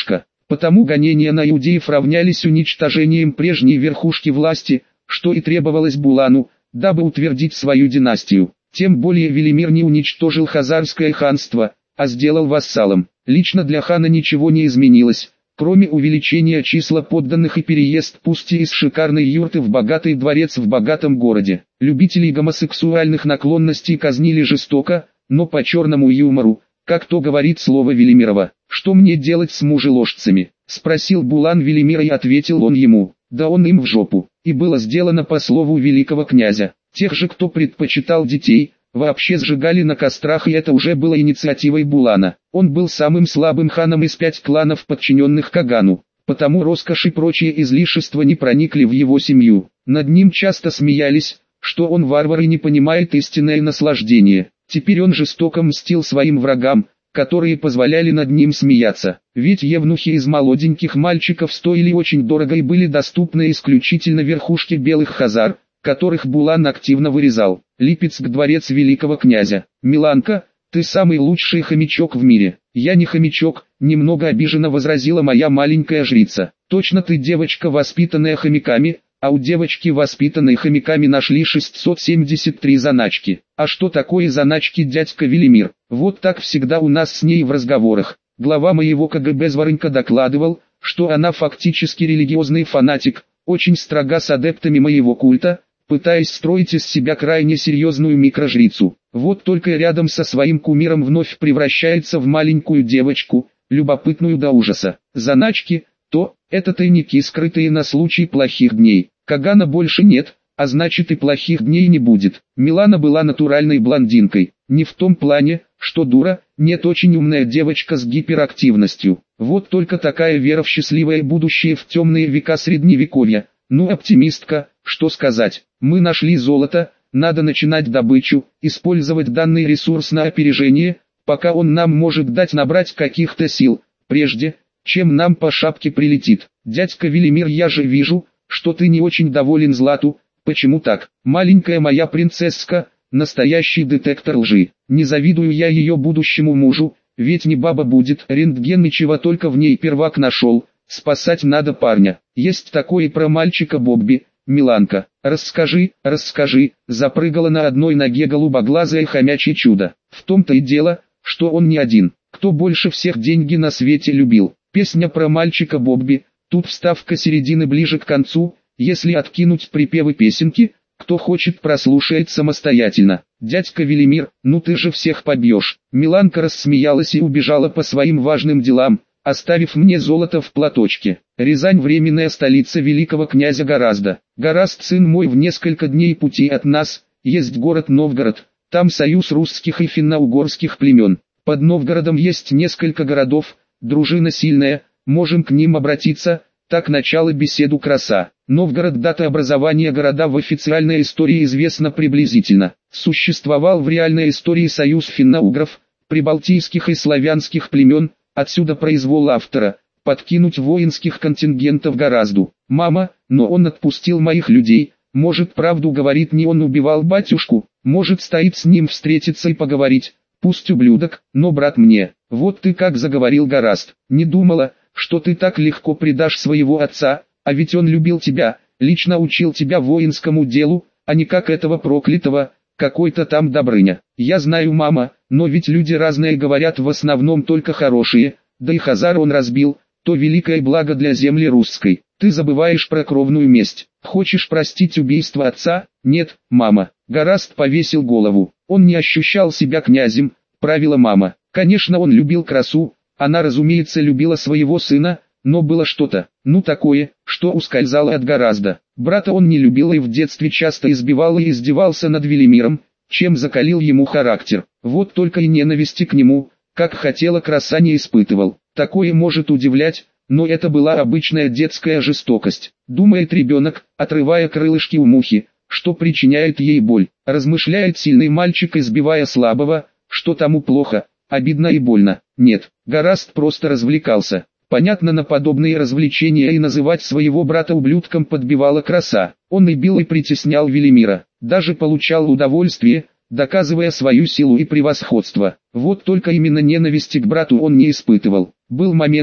Потому гонения на иудеев равнялись уничтожением прежней верхушки власти, что и требовалось Булану, дабы утвердить свою династию. Тем более Велимир не уничтожил хазарское ханство, а сделал вассалом. Лично для хана ничего не изменилось, кроме увеличения числа подданных и переезд пусть из шикарной юрты в богатый дворец в богатом городе. Любителей гомосексуальных наклонностей казнили жестоко, но по черному юмору, как то говорит слово Велимирова. «Что мне делать с мужеложцами?» — спросил Булан Велимира, и ответил он ему: «Да он им в жопу». И было сделано по слову великого князя. Тех же, кто предпочитал детей, вообще сжигали на кострах, и это уже было инициативой Булана. Он был самым слабым ханом из пяти кланов, подчиненных Кагану, потому роскошь и прочие излишества не проникли в его семью. Над ним часто смеялись, что он варвар и не понимает истинное наслаждение. Теперь он жестоко мстил своим врагам, которые позволяли над ним смеяться. Ведь евнухи из молоденьких мальчиков стоили очень дорого и были доступны исключительно верхушке белых хазар, которых Булан активно вырезал. Липецк, дворец великого князя. «Миланка, ты самый лучший хомячок в мире». «Я не хомячок», — немного обиженно возразила моя маленькая жрица. «Точно ты девочка, воспитанная хомяками». А у девочки, воспитанной хомяками, нашли шестьсот семьдесят три заначки. А что такое заначки, дядька Велимир? Вот так всегда у нас с ней в разговорах. Глава моего КГБ Зворынка докладывал, что она фактически религиозный фанатик, очень строга с адептами моего культа, пытаясь строить из себя крайне серьезную микрожрицу. Вот только рядом со своим кумиром вновь превращается в маленькую девочку, любопытную до ужаса. Заначки — то, это тайники, скрытые на случай плохих дней. Кагана больше нет, а значит и плохих дней не будет. Милана была натуральной блондинкой. Не в том плане, что дура, нет, очень умная девочка с гиперактивностью. Вот только такая вера в счастливое будущее в темные века средневековья. Ну, оптимистка, что сказать. Мы нашли золото, надо начинать добычу, использовать данный ресурс на опережение, пока он нам может дать набрать каких-то сил, прежде чем нам по шапке прилетит. Дядька Велимир, я же вижу, что ты не очень доволен Злату. Почему так? Маленькая моя принцесска, настоящий детектор лжи. Не завидую я ее будущему мужу, ведь не баба будет. Рентген и чего только в ней первак нашел. Спасать надо парня. Есть такое про мальчика Бобби. Миланка, расскажи, расскажи. Запрыгала на одной ноге голубоглазое хомячье чудо. В том-то и дело, что он не один. Кто больше всех деньги на свете любил? Песня про мальчика Бобби, тут вставка середины ближе к концу, если откинуть припевы песенки, кто хочет прослушает самостоятельно. Дядька Велимир, ну ты же всех побьешь. Миланка рассмеялась и убежала по своим важным делам, оставив мне золото в платочке. Рязань — временная столица великого князя Горазда. Горазд, сын мой, в несколько дней пути от нас, есть город Новгород, там союз русских и финно-угорских племен. Под Новгородом есть несколько городов, дружина сильная, можем к ним обратиться. Так начала беседу Краса. Новгород. Дата образования города в официальной истории известна приблизительно. Существовал в реальной истории союз финно-угров, прибалтийских и славянских племен, отсюда произвол автора, подкинуть воинских контингентов Горазду. Мама, но он отпустил моих людей, может правду говорит, не он убивал батюшку, может стоит с ним встретиться и поговорить. Пусть ублюдок, но брат мне. Вот ты как заговорил, Горазд. Не думала, что ты так легко предашь своего отца, а ведь он любил тебя, лично учил тебя воинскому делу, а не как этого проклятого, какой-то там Добрыня. Я знаю, мама, но ведь люди разные, говорят в основном только хорошие, да и Хазар он разбил, то великое благо для земли русской. Ты забываешь про кровную месть. Хочешь простить убийство отца? Нет, мама. Горазд повесил голову. Он не ощущал себя князем, правила мама. Конечно, он любил Красу, она, разумеется, любила своего сына, но было что-то, ну такое, что ускользало от Горазда. Брата он не любил и в детстве часто избивал и издевался над Велимиром, чем закалил ему характер. Вот только и ненависти к нему, как хотела Краса, не испытывал. Такое может удивлять, но это была обычная детская жестокость. Думает ребенок, отрывая крылышки у мухи, что причиняет ей боль. Размышляет сильный мальчик, избивая слабого, что тому плохо, обидно и больно. Нет, Горазд просто развлекался. Понятно, на подобные развлечения и называть своего брата ублюдком подбивала Краса. Он и бил и притеснял Велимира, даже получал удовольствие, доказывая свою силу и превосходство. Вот только именно ненависти к брату он не испытывал. Был момент,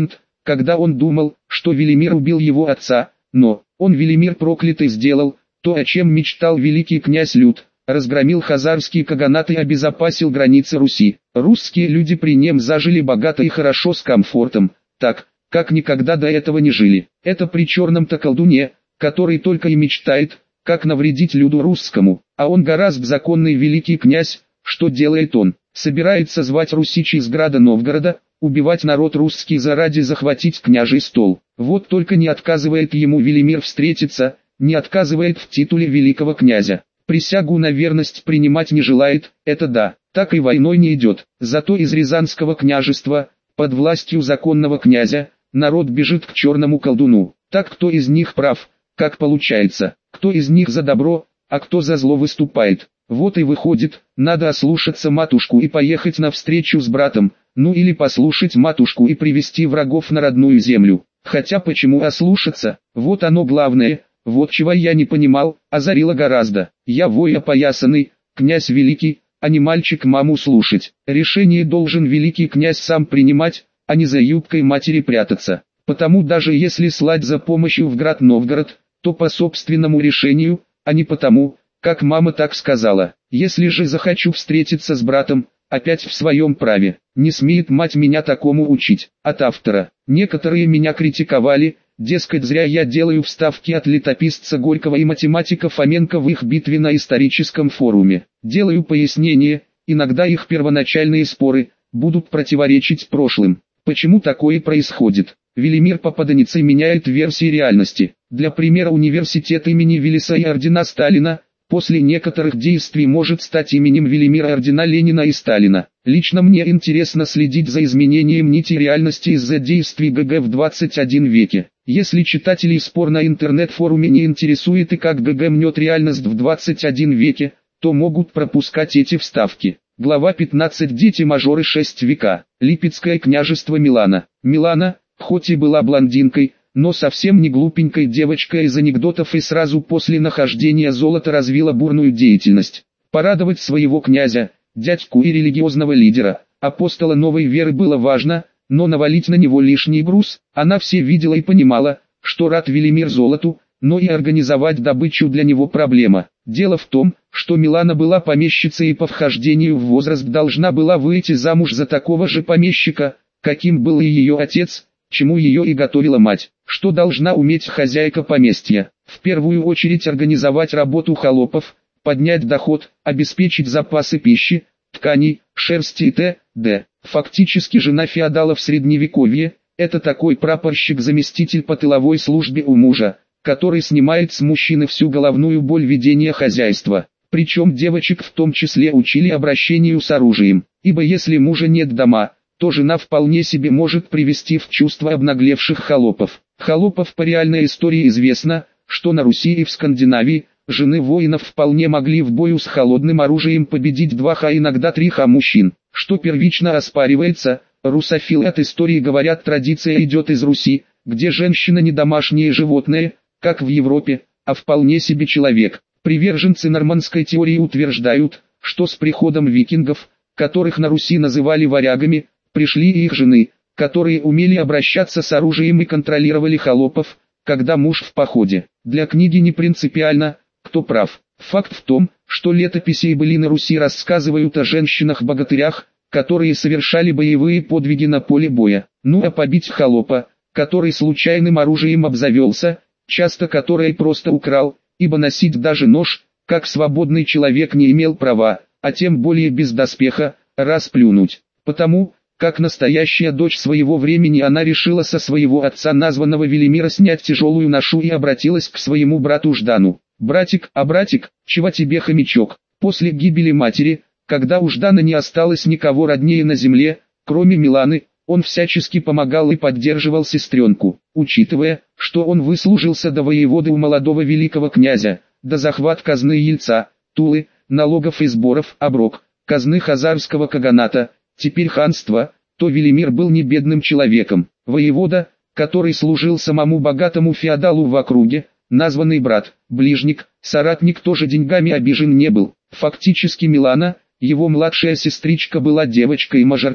когда он думал, что Велимир убил его отца, но, он Велимир проклятый сделал, то, о чем мечтал великий князь Люд, разгромил хазарский каганат и обезопасил границы Руси. Русские люди при нем зажили богато и хорошо с комфортом, так, как никогда до этого не жили. Это при черном-то колдуне, который только и мечтает, как навредить люду русскому, а он гораздо законный великий князь. Что делает он? Собирается звать русичей из града Новгорода, убивать народ русский заради захватить княжий стол. Вот только не отказывает ему Велимир встретиться, не отказывает в титуле великого князя. Присягу на верность принимать не желает, это да, так и войной не идет. Зато из Рязанского княжества, под властью законного князя, народ бежит к черному колдуну. Так кто из них прав, как получается, кто из них за добро, а кто за зло выступает. Вот и выходит, надо ослушаться матушку и поехать навстречу с братом, ну или послушать матушку и привести врагов на родную землю. Хотя почему ослушаться, вот оно главное, вот чего я не понимал, озарило гораздо. Я вой опоясанный, князь великий, а не мальчик маму слушать. Решение должен великий князь сам принимать, а не за юбкой матери прятаться. Потому даже если слать за помощью в град Новгород, то по собственному решению, а не потому, как мама так сказала. Если же захочу встретиться с братом, опять в своем праве. Не смеет мать меня такому учить. От автора. Некоторые меня критиковали, дескать, зря я делаю вставки от летописца Горького и математика Фоменко в их битве на историческом форуме. Делаю пояснение, иногда их первоначальные споры будут противоречить прошлым. Почему такое происходит? Велимир Попаданицей меняет версии реальности. Для примера, университет имени Виллиса и ордена Сталина, после некоторых действий может стать именем Велимира ордена Ленина и Сталина. Лично мне интересно следить за изменением нити реальности из-за действий ГГ в двадцать первом веке. Если читателей спор на интернет-форуме не интересует и как ГГ мнет реальность в двадцать первом веке, то могут пропускать эти вставки. Глава пятнадцать. Дети-мажоры шесть века. Липецкое княжество Милана. Милана, хоть и была блондинкой, но совсем не глупенькой девочкой из анекдотов и сразу после нахождения золота развила бурную деятельность. Порадовать своего князя, дядьку и религиозного лидера, апостола новой веры было важно, но навалить на него лишний груз, она все видела и понимала, что рад Велимир золоту, но и организовать добычу для него проблема. Дело в том, что Милана была помещицей и по вхождению в возраст должна была выйти замуж за такого же помещика, каким был и ее отец, чему ее и готовила мать. Что должна уметь хозяйка поместья? В первую очередь организовать работу холопов, поднять доход, обеспечить запасы пищи, тканей, шерсти и т.д. Фактически жена феодала в средневековье – это такой прапорщик-заместитель по тыловой службе у мужа, который снимает с мужчины всю головную боль ведения хозяйства. Причем девочек в том числе учили обращению с оружием, ибо если мужа нет дома, то жена вполне себе может привести в чувство обнаглевших холопов. Холопов по реальной истории известно, что на Руси и в Скандинавии, жены воинов вполне могли в бою с холодным оружием победить двух, а иногда трех мужчин, что первично оспаривается. Русофилы от истории говорят, традиция идет из Руси, где женщина не домашнее животное, как в Европе, а вполне себе человек. Приверженцы нормандской теории утверждают, что с приходом викингов, которых на Руси называли варягами, пришли и их жены, которые умели обращаться с оружием и контролировали холопов, когда муж в походе. Для книги не принципиально, кто прав. Факт в том, что летописи и былины Руси рассказывают о женщинах-богатырях, которые совершали боевые подвиги на поле боя. Ну а побить холопа, который случайным оружием обзавелся, часто который просто украл, ибо носить даже нож, как свободный человек не имел права, а тем более без доспеха, расплюнуть. Потому, как настоящая дочь своего времени, она решила со своего отца, названного Велимира, снять тяжелую ношу и обратилась к своему брату Ждану. «Братик, а братик, чего тебе, хомячок?» После гибели матери, когда у Ждана не осталось никого роднее на земле, кроме Миланы, он всячески помогал и поддерживал сестренку. Учитывая, что он выслужился до воеводы у молодого великого князя, до захват казны Ельца, Тулы, налогов и сборов, оброк, казны хазарского каганата, теперь ханства, то Велимир был не бедным человеком. Воевода, который служил самому богатому феодалу в округе, названный брат, ближник, соратник, тоже деньгами обижен не был. Фактически Милана, его младшая сестричка, была девочкой-мажоркой,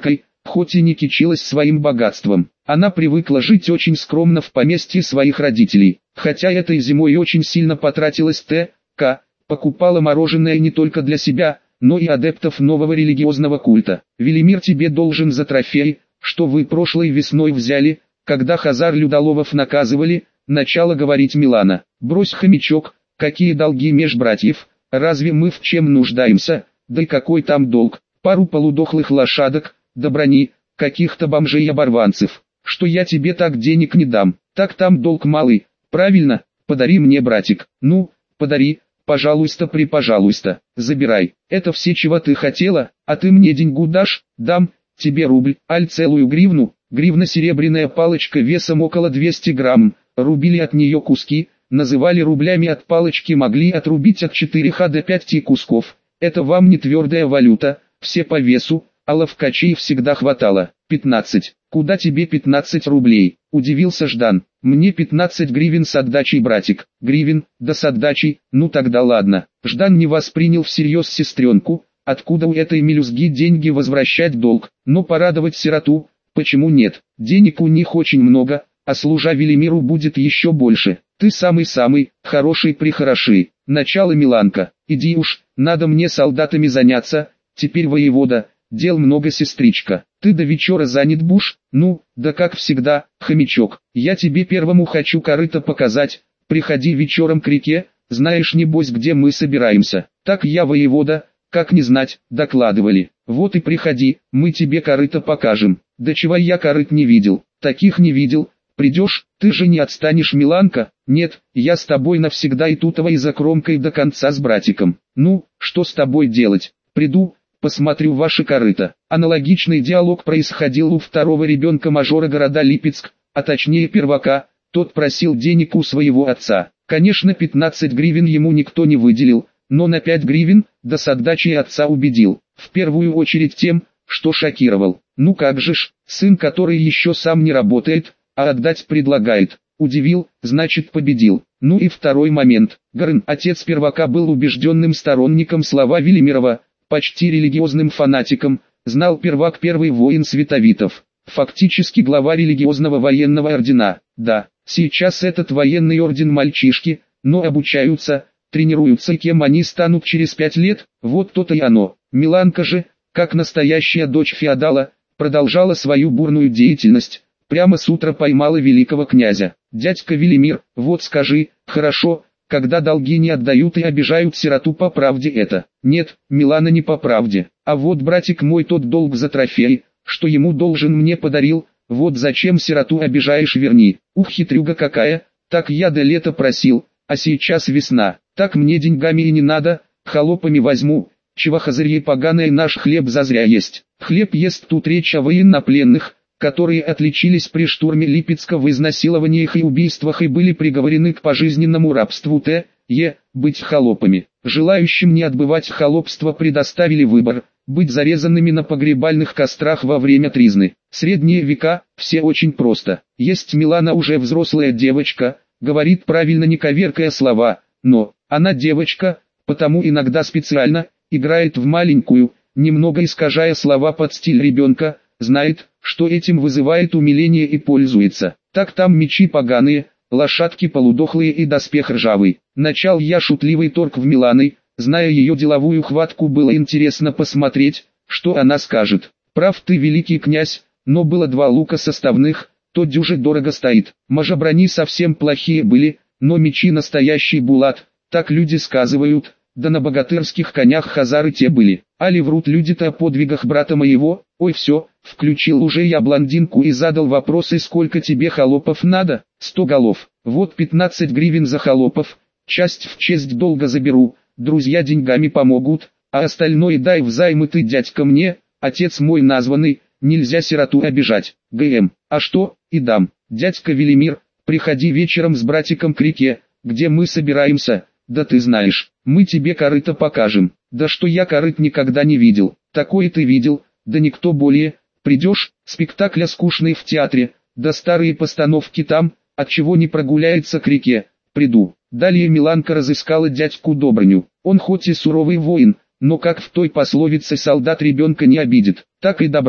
хоть и не кичилась своим богатством. Она привыкла жить очень скромно в поместье своих родителей, хотя этой зимой очень сильно потратилась Т.К., покупала мороженое не только для себя, но и адептов нового религиозного культа. Велимир тебе должен за трофей, что вы прошлой весной взяли, когда Хазар Людоловов наказывали, начала говорить Милана. Брось, хомячок, какие долги меж братьев, разве мы в чем нуждаемся, да и какой там долг, пару полудохлых лошадок, да брони, каких-то бомжей и оборванцев, что я тебе так денег не дам, так там долг малый, правильно, подари мне, братик, ну, подари, пожалуйста, припожалуйста, забирай, это все, чего ты хотела, а ты мне деньгу дашь, дам, тебе рубль, аль целую гривну, гривна серебряная палочка весом около двухсот грамм, рубили от нее куски, называли рублями, от палочки могли отрубить от четырёх до пяти кусков, это вам не твердая валюта, все по весу, а ловкачей всегда хватало. пятнадцать. Куда тебе пятнадцать рублей? Удивился Ждан. Мне пятнадцать гривен с отдачей, братик. Гривен, да с отдачей, ну тогда ладно. Ждан не воспринял всерьез сестренку, откуда у этой мелюзги деньги возвращать долг, но порадовать сироту, почему нет? Денег у них очень много, а служа Велимиру будет еще больше. Ты самый-самый, хороший-прихороший. Начало, Миланка, иди уж, надо мне солдатами заняться, теперь воевода. Дел много, сестричка. Ты до вечера занят будешь? Ну, да как всегда, хомячок. Я тебе первому хочу корыто показать. Приходи вечером к реке, знаешь небось где мы собираемся. Так я, воевода, как не знать, докладывали. Вот и приходи, мы тебе корыто покажем. Да чего я корыт не видел, таких не видел. Придешь, ты же не отстанешь, Миланка? Нет, я с тобой навсегда и тутовой за кромкой до конца с братиком. Ну, что с тобой делать? Приду, посмотрю ваши корыто. Аналогичный диалог происходил у второго ребенка мажора города Липецк, а точнее первака. Тот просил денег у своего отца. Конечно, пятнадцать гривен ему никто не выделил, но на пять гривен, да с отдачей отца убедил. В первую очередь тем, что шокировал. Ну как же ж, сын, который еще сам не работает, а отдать предлагает. Удивил, значит победил. Ну и второй момент. Горын, отец первака, был убежденным сторонником слова Велимирова, почти религиозным фанатиком, знал первак первый воин Световитов, фактически глава религиозного военного ордена. Да, сейчас этот военный орден мальчишки, но обучаются, тренируются, и кем они станут через пять лет, вот то-то и оно. Миланка же, как настоящая дочь феодала, продолжала свою бурную деятельность, прямо с утра поймала великого князя. Дядька Велимир, вот скажи, хорошо, когда долги не отдают и обижают сироту, по правде это? Нет, Милана, не по правде. А вот братик мой тот долг за трофей, что ему должен, мне подарил, вот зачем сироту обижаешь, верни. Ух, хитрюга какая, так я до лета просил, а сейчас весна, так мне деньгами и не надо, холопами возьму, чего хазарье поганое, наш хлеб зазря есть. Хлеб ест, тут речь о военнопленных, которые отличились при штурме Липецка в изнасилованиях и убийствах и были приговорены к пожизненному рабству, т е быть холопами. Желающим не отбывать холопство предоставили выбор, быть зарезанными на погребальных кострах во время тризны. Средние века, все очень просто. Есть Милана уже взрослая девочка, говорит правильно, не коверкая слова, но она девочка, потому иногда специально играет в маленькую, немного искажая слова под стиль ребенка, знает, что этим вызывает умиление и пользуется. Так там мечи поганые, лошадки полудохлые и доспех ржавый. Начал я шутливый торг в Миланой, зная ее деловую хватку, было интересно посмотреть, что она скажет. Прав ты, великий князь, но было два лука составных, то дюже дорого стоит. Мажоброни совсем плохие были, но мечи настоящий булат, так люди сказывают, да на богатырских конях хазары те были. Али врут люди-то о подвигах брата моего? Ой, все, включил уже я блондинку и задал вопросы: сколько тебе холопов надо? Сто голов. Вот пятнадцать гривен за холопов, часть в честь долга заберу, друзья деньгами помогут, а остальное дай взаймы ты, дядька, мне, отец мой названный, нельзя сироту обижать. ГМ, а что, и дам. Дядька Велимир, приходи вечером с братиком к реке, где мы собираемся. Да ты знаешь, мы тебе корыто покажем. Да что я корыт никогда не видел. Такое ты видел, да никто более. Придешь, спектакля скучный в театре, да старые постановки там, отчего не прогуляется к реке. Приду. Далее Миланка разыскала дядьку Добрыню. Он хоть и суровый воин, но как в той пословице солдат ребенка не обидит, так и Добрыня,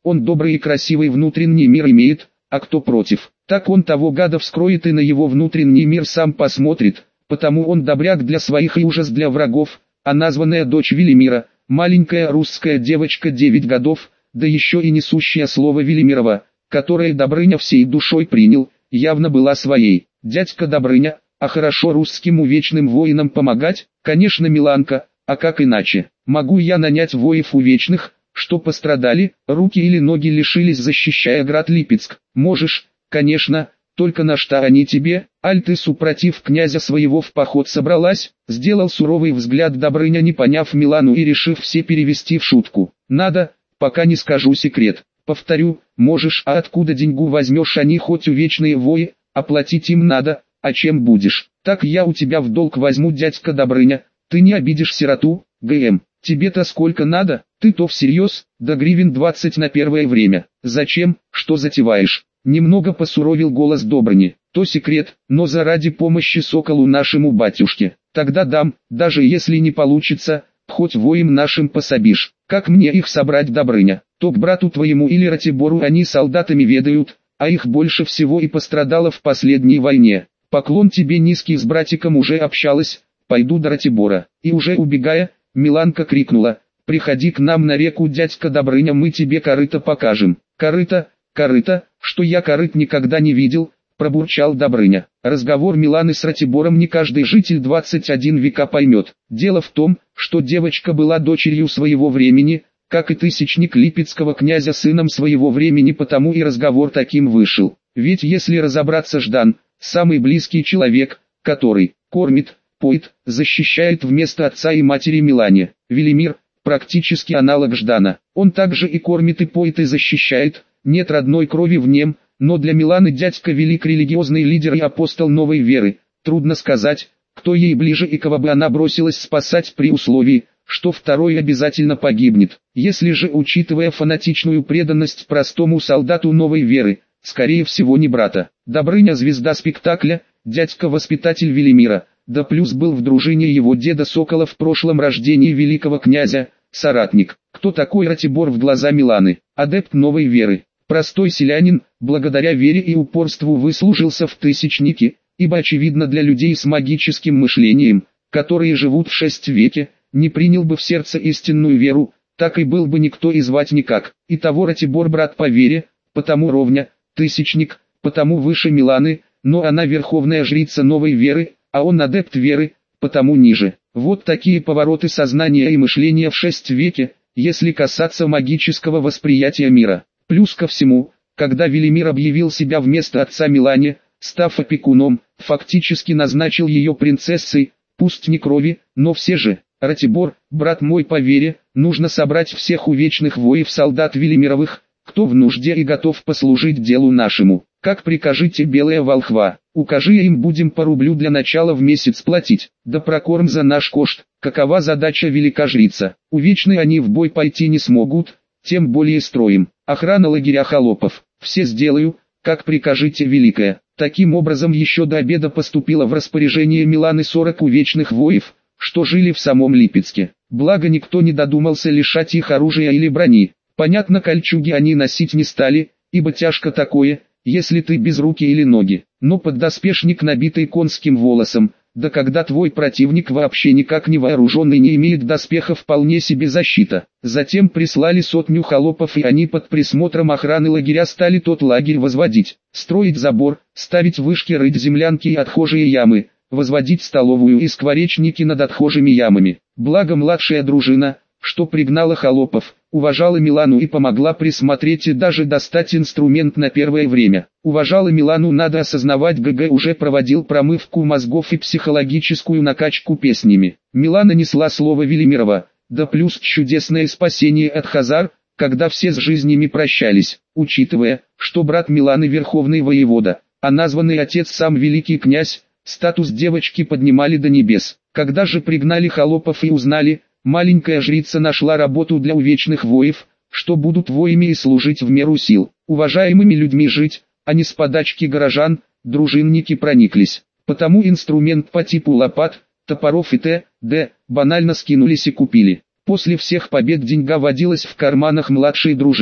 он добрый и красивый внутренний мир имеет, а кто против, так он того гада вскроет и на его внутренний мир сам посмотрит, потому он добряк для своих и ужас для врагов, а названная дочь Велимира, маленькая русская девочка девять годов, да еще и несущая слово Велимирова, которое Добрыня всей душой принял, явно была своей. Дядька Добрыня, а хорошо русским увечным воинам помогать, конечно, Миланка, а как иначе? Могу я нанять воев увечных, что пострадали, руки или ноги лишились, защищая град Липецк? Можешь, конечно, только на что они тебе, аль ты супротив князя своего в поход собралась? Сделал суровый взгляд Добрыня, не поняв Милану и решив все перевести в шутку. Надо, пока не скажу секрет. Повторю, можешь, а откуда деньгу возьмешь, они хоть увечные вои, оплатить им надо, а чем будешь? Так я у тебя в долг возьму, дядька Добрыня, ты не обидишь сироту, ГМ. Тебе-то сколько надо, ты-то всерьез, да гривен двадцать на первое время. Зачем, что затеваешь? Немного посуровил голос Добрыни. То секрет, но заради помощи соколу нашему батюшке. Тогда дам, даже если не получится, хоть воим нашим пособишь. Как мне их собрать, Добрыня? То к брату твоему или Ратибору они солдатами ведают, а их больше всего и пострадало в последней войне. Поклон тебе низкий, с братиком уже общалась, пойду до Ратибора. И уже убегая, Миланка крикнула: приходи к нам на реку, дядька Добрыня, мы тебе корыто покажем. Корыто, корыто, что я корыт никогда не видел, пробурчал Добрыня. Разговор Миланы с Ратибором не каждый житель двадцать один века поймет. Дело в том, что девочка была дочерью своего времени, как и тысячник липецкого князя сыном своего времени, потому и разговор таким вышел. Ведь если разобраться, Ждан, самый близкий человек, который кормит, поет, защищает вместо отца и матери Милане. Велимир, практически аналог Ждана. Он также и кормит, и поет, и защищает, нет родной крови в нем, но для Миланы дядька велик религиозный лидер и апостол новой веры. Трудно сказать, кто ей ближе и кого бы она бросилась спасать при условии, что второй обязательно погибнет. Если же, учитывая фанатичную преданность простому солдату новой веры, скорее всего не брата. Добрыня — звезда спектакля, дядька-воспитатель Велимира, да плюс был в дружине его деда Сокола в прошлом рождении великого князя, соратник. Кто такой Ратибор в глаза Миланы? Адепт новой веры. Простой селянин, благодаря вере и упорству выслужился в тысячнике, ибо очевидно для людей с магическим мышлением, которые живут в шестом веке, не принял бы в сердце истинную веру, так и был бы никто и звать никак. Итого Ратибор брат по вере, потому ровня, тысячник, потому выше Миланы, но она верховная жрица новой веры, а он адепт веры, потому ниже. Вот такие повороты сознания и мышления в шестом веке, если касаться магического восприятия мира. Плюс ко всему, когда Велимир объявил себя вместо отца Милане, став опекуном, фактически назначил ее принцессой, пусть не крови, но все же. Ратибор, брат мой по вере, нужно собрать всех увечных воев солдат Велимировых, кто в нужде и готов послужить делу нашему. Как прикажите, белая волхва, укажи им, будем по рублю для начала в месяц платить, да прокорм за наш кошт. Какова задача велика жрица? Увечные они в бой пойти не смогут, тем более строим. Охрана лагеря холопов. Все сделаю, как прикажите, великая. Таким образом, еще до обеда поступило в распоряжение Миланы сорок увечных воев, что жили в самом Липецке. Благо никто не додумался лишать их оружия или брони. Понятно, кольчуги они носить не стали, ибо тяжко такое, если ты без руки или ноги. Но поддоспешник, набитый конским волосом, да когда твой противник вообще никак не вооруженный, не имеет доспеха, вполне себе защита. Затем прислали сотню холопов, и они под присмотром охраны лагеря стали тот лагерь возводить, строить забор, ставить вышки, рыть землянки и отхожие ямы, возводить столовую и скворечники над отхожими ямами. Благо младшая дружина, что пригнала холопов, уважала Милану и помогла присмотреть и даже достать инструмент на первое время. Уважала Милану, надо осознавать, ГГ уже проводил промывку мозгов и психологическую накачку песнями. Милана несла слово Велимирова, да плюс чудесное спасение от хазар, когда все с жизнями прощались. Учитывая, что брат Миланы верховный воевода, а названный отец сам великий князь, статус девочки поднимали до небес. Когда же пригнали холопов и узнали, маленькая жрица нашла работу для увечных воев, что будут воями и служить в меру сил, уважаемыми людьми жить, а не с подачки горожан, дружинники прониклись. Потому инструмент по типу лопат, топоров и т.д. банально скинулись и купили. После всех побед деньга водилась в карманах младшей дружины.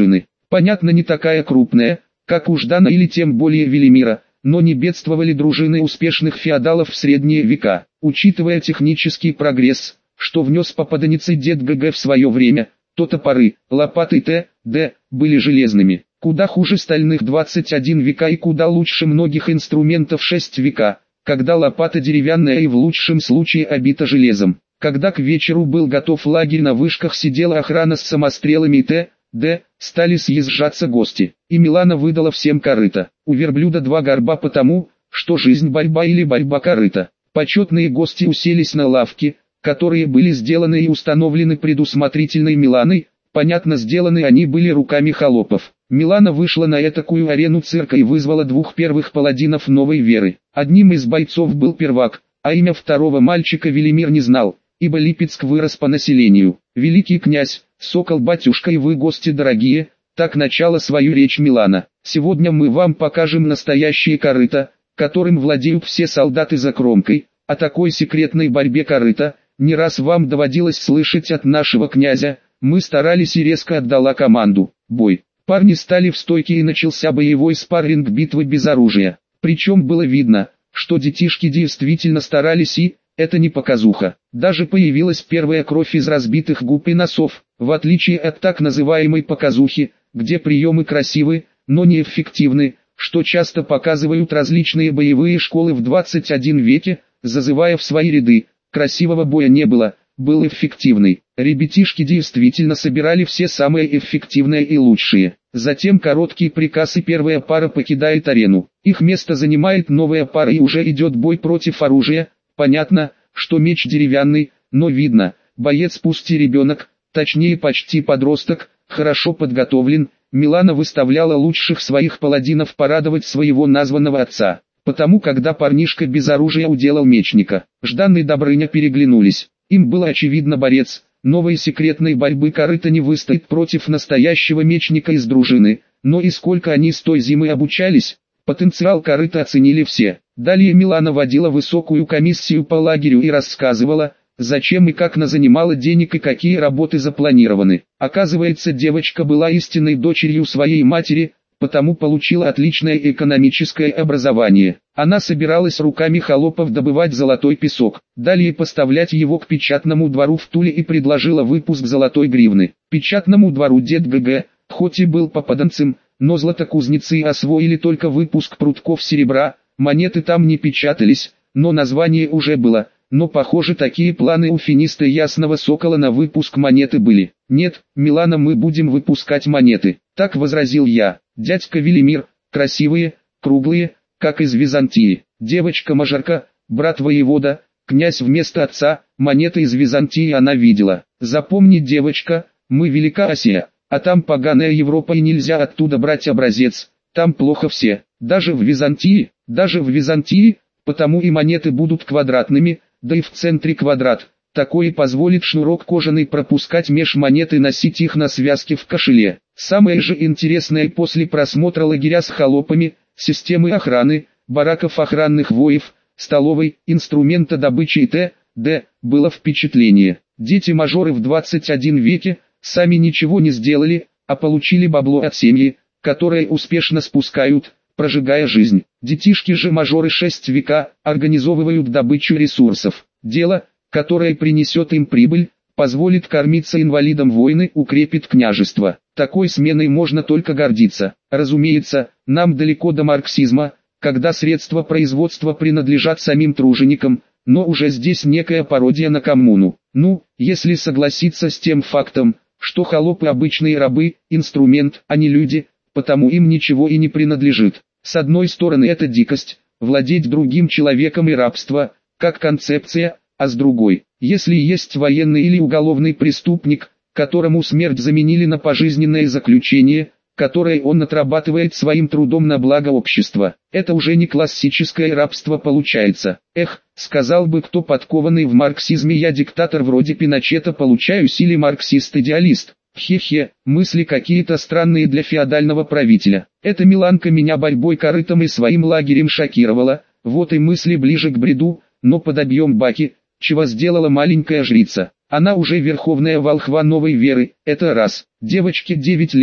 Понятно, не такая крупная, как у Ждана или тем более Велимира, но не бедствовали дружины успешных феодалов в средние века. Учитывая технический прогресс, что внес попаданец и дед ГГ в свое время, то топоры, лопаты т.д. были железными. Куда хуже стальных двадцать один века и куда лучше многих инструментов шесть века, когда лопата деревянная и в лучшем случае обита железом. Когда к вечеру был готов лагерь, на вышках сидела охрана с самострелами и т.д. стали съезжаться гости. И Милана выдала всем корыто. У верблюда два горба потому, что жизнь борьба или борьба корыта. Почетные гости уселись на лавки, которые были сделаны и установлены предусмотрительной Миланой. Понятно, сделаны они были руками холопов. Милана вышла на этакую арену цирка и вызвала двух первых паладинов новой веры. Одним из бойцов был первак, а имя второго мальчика Велимир не знал, ибо Липецк вырос по населению. «Великий князь, сокол-батюшка и вы гости дорогие», так начала свою речь Милана. «Сегодня мы вам покажем настоящие корыта, которым владеют все солдаты за кромкой. О такой секретной борьбе корыта не раз вам доводилось слышать от нашего князя. Мы старались и резко отдала команду. Бой. Парни стали в стойке и начался боевой спарринг битвы без оружия. Причем было видно, что детишки действительно старались и, это не показуха. Даже появилась первая кровь из разбитых губ и носов, в отличие от так называемой показухи, где приемы красивы, но неэффективны, что часто показывают различные боевые школы в двадцать первом веке, зазывая в свои ряды. Красивого боя не было, был эффективный. Ребятишки действительно собирали все самые эффективные и лучшие. Затем короткий приказ и первая пара покидает арену. Их место занимает новая пара и уже идет бой против оружия. Понятно, что меч деревянный, но видно, боец пусть и ребенок, точнее почти подросток, хорошо подготовлен. Милана выставляла лучших своих паладинов порадовать своего названного отца. Потому когда парнишка без оружия уделал мечника, Ждан и Добрыня переглянулись. Им было очевидно, борец новой секретной борьбы корыта не выстоит против настоящего мечника из дружины. Но и сколько они с той зимы обучались, потенциал корыта оценили все. Далее Милана водила высокую комиссию по лагерю и рассказывала, зачем и как она занимала денег и какие работы запланированы. Оказывается, девочка была истинной дочерью своей матери, потому получила отличное экономическое образование. Она собиралась руками холопов добывать золотой песок, далее поставлять его к печатному двору в Туле и предложила выпуск золотой гривны. Печатному двору дед ГГ, хоть и был попаданцем, но златокузнецы освоили только выпуск прутков серебра, монеты там не печатались, но название уже было. Но похоже, такие планы у финиста Ясного Сокола на выпуск монеты были. «Нет, Милана, мы будем выпускать монеты», — так возразил я. «Дядька Велимир, красивые, круглые, как из Византии. Девочка-мажорка, брат воевода, князь вместо отца, монеты из Византии она видела. Запомни, девочка, мы Велика Асия, а там поганая Европа и нельзя оттуда брать образец, там плохо все, даже в Византии, даже в Византии, потому и монеты будут квадратными, да и в центре квадрат. Такое позволит шнурок кожаный пропускать меж монет и носить их на связке в кошеле. Самое же интересное после просмотра лагеря с холопами, системы охраны, бараков охранных воев, столовой, инструмента добычи и т.д. было впечатление. Дети-мажоры в двадцать первом веке сами ничего не сделали, а получили бабло от семьи, которые успешно спускают, прожигая жизнь. Детишки же мажоры шесть века организовывают добычу ресурсов. Дело, которое принесет им прибыль, позволит кормиться инвалидам войны, укрепит княжество. Такой сменой можно только гордиться. Разумеется, нам далеко до марксизма, когда средства производства принадлежат самим труженикам, но уже здесь некая пародия на коммуну. Ну, если согласиться с тем фактом, что холопы обычные рабы, инструмент, а не люди, потому им ничего и не принадлежит. С одной стороны это дикость, владеть другим человеком и рабство, как концепция, а с другой, если есть военный или уголовный преступник, которому смерть заменили на пожизненное заключение, которое он отрабатывает своим трудом на благо общества, это уже не классическое рабство получается. Эх, сказал бы кто подкованный в марксизме, я диктатор вроде Пиночета получаюсь или марксист-идеалист. Хе-хе, мысли какие-то странные для феодального правителя. Эта Миланка меня борьбой корытом и своим лагерем шокировала, вот и мысли ближе к бреду, но подобьем баки, чего сделала маленькая жрица. Она уже верховная волхва новой веры, это раз. Девочке девять лет,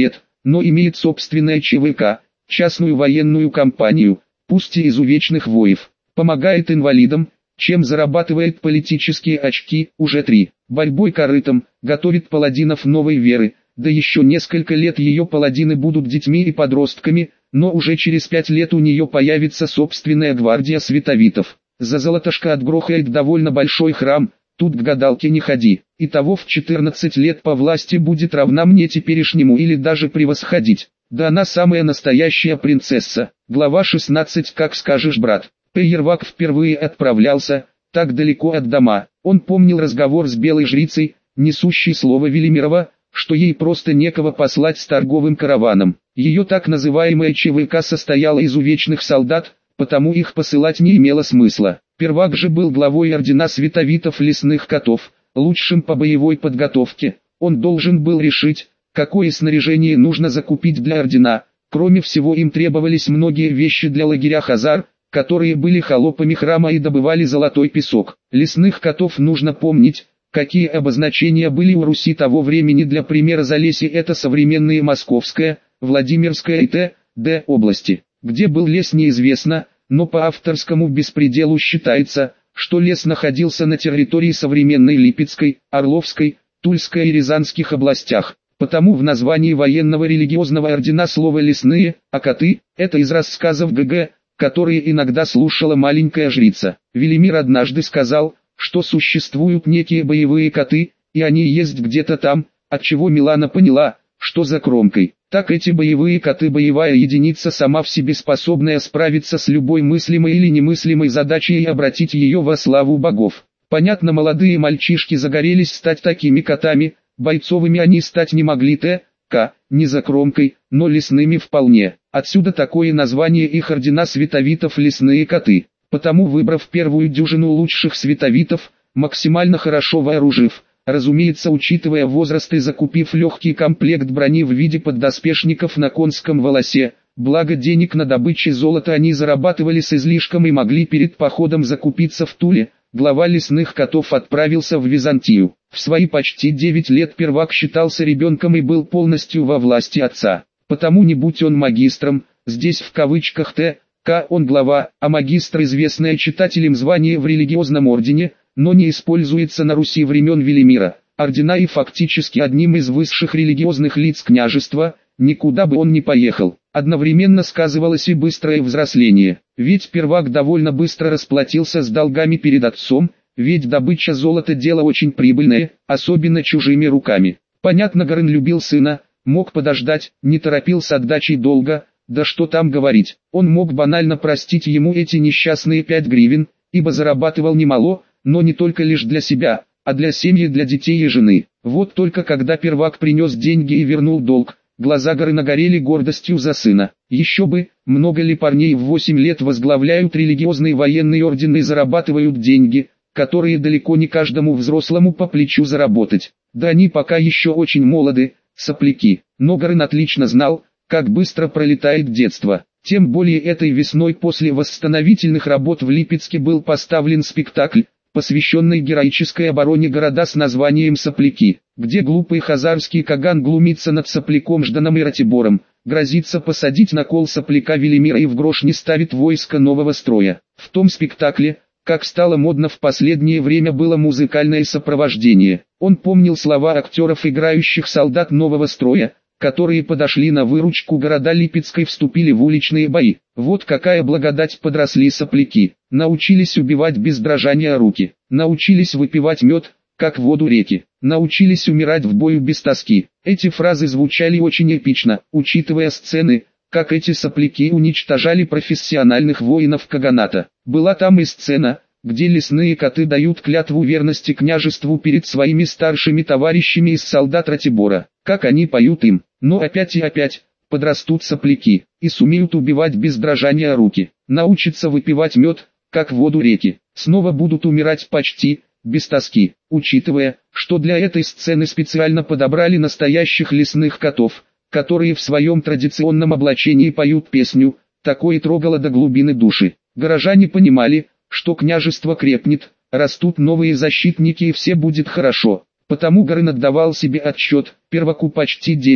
но имеет собственное ЧВК, частную военную компанию, пусть и из увечных воев, помогает инвалидам, чем зарабатывает политические очки, уже три, борьбой корытом, готовит паладинов новой веры, да еще несколько лет ее паладины будут детьми и подростками, но уже через пять лет у нее появится собственная гвардия световитов. За Золотошко отгрохает довольно большой храм, тут к гадалке не ходи. Итого в четырнадцать лет по власти будет равна мне теперешнему или даже превосходить. Да она самая настоящая принцесса. Глава шестнадцать. Как скажешь, брат. Пейервак впервые отправлялся так далеко от дома. Он помнил разговор с белой жрицей, несущей слово Велимирова, что ей просто некого послать с торговым караваном. Ее так называемая ЧВК состояла из увечных солдат, потому их посылать не имело смысла. Первак же был главой ордена световитов лесных котов, лучшим по боевой подготовке. Он должен был решить, какое снаряжение нужно закупить для ордена. Кроме всего, им требовались многие вещи для лагеря Хазар, которые были холопами храма и добывали золотой песок. Лесных котов нужно помнить, какие обозначения были у Руси того времени. Для примера Залесье — это современные Московская, Владимирская и т.д. области. Где был лес, неизвестно, но по авторскому беспределу считается, что лес находился на территории современной Липецкой, Орловской, Тульской и Рязанских областях. Потому в названии военного религиозного ордена слово «лесные», а «коты» — это из рассказов ГГ, которые иногда слушала маленькая жрица. Велимир однажды сказал, что существуют некие боевые коты, и они есть где-то там, отчего Милана поняла, что за кромкой. Так эти боевые коты — боевая единица, сама в себе способная справиться с любой мыслимой или немыслимой задачей и обратить ее во славу богов. Понятно, молодые мальчишки загорелись стать такими котами, бойцовыми они стать не могли, т.к. не за кромкой, но лесными вполне. Отсюда такое название их ордена световитов — лесные коты. Потому, выбрав первую дюжину лучших световитов, максимально хорошо вооружив, разумеется, учитывая возраст, и закупив легкий комплект брони в виде поддоспешников на конском волосе, благо денег на добыче золота они зарабатывали с излишком и могли перед походом закупиться в Туле, глава лесных котов отправился в Византию. В свои почти девять лет Первак считался ребенком и был полностью во власти отца. Потому, не будь он магистром, здесь в кавычках т.к. он глава, а магистр — известное читателям звание в религиозном ордене, но не используется на Руси времен Велимира, ордена и фактически одним из высших религиозных лиц княжества, никуда бы он не поехал. Одновременно сказывалось и быстрое взросление, ведь Первак довольно быстро расплатился с долгами перед отцом, ведь добыча золота — дело очень прибыльное, особенно чужими руками. Понятно, Горын любил сына, мог подождать, не торопил с отдачей долга, да что там говорить, он мог банально простить ему эти несчастные пять гривен, ибо зарабатывал немало, но не только лишь для себя, а для семьи, для детей и жены. Вот только когда Первак принес деньги и вернул долг, глаза Горына горели гордостью за сына. Еще бы, много ли парней в восемь лет возглавляют религиозный военный орден и зарабатывают деньги, которые далеко не каждому взрослому по плечу заработать. Да они пока еще очень молоды, сопляки. Но Горын отлично знал, как быстро пролетает детство. Тем более этой весной после восстановительных работ в Липецке был поставлен спектакль, посвященный героической обороне города с названием «Сопляки», где глупый хазарский Каган глумится над сопляком Жданом и Ратибором, грозится посадить на кол сопляка Велимира и в грош не ставит войско нового строя. В том спектакле, как стало модно в последнее время, было музыкальное сопровождение. Он помнил слова актеров, играющих солдат нового строя, которые подошли на выручку города Липецкой, вступили в уличные бои. Вот какая благодать: подросли сопляки, научились убивать без дрожания руки, научились выпивать мед, как воду реки, научились умирать в бою без тоски. Эти фразы звучали очень эпично, учитывая сцены, как эти сопляки уничтожали профессиональных воинов Каганата. Была там и сцена, где лесные коты дают клятву верности княжеству перед своими старшими товарищами из солдат Ратибора. Как они поют им: но опять и опять подрастут сопляки и сумеют убивать без дрожания руки, научатся выпивать мед, как воду реки, снова будут умирать почти без тоски. Учитывая, что для этой сцены специально подобрали настоящих лесных котов, которые в своем традиционном облачении поют песню, такое трогало до глубины души. Горожане понимали, что княжество крепнет, растут новые защитники и все будет хорошо. Потому Горын отдавал себе отчет: Перваку почти девять,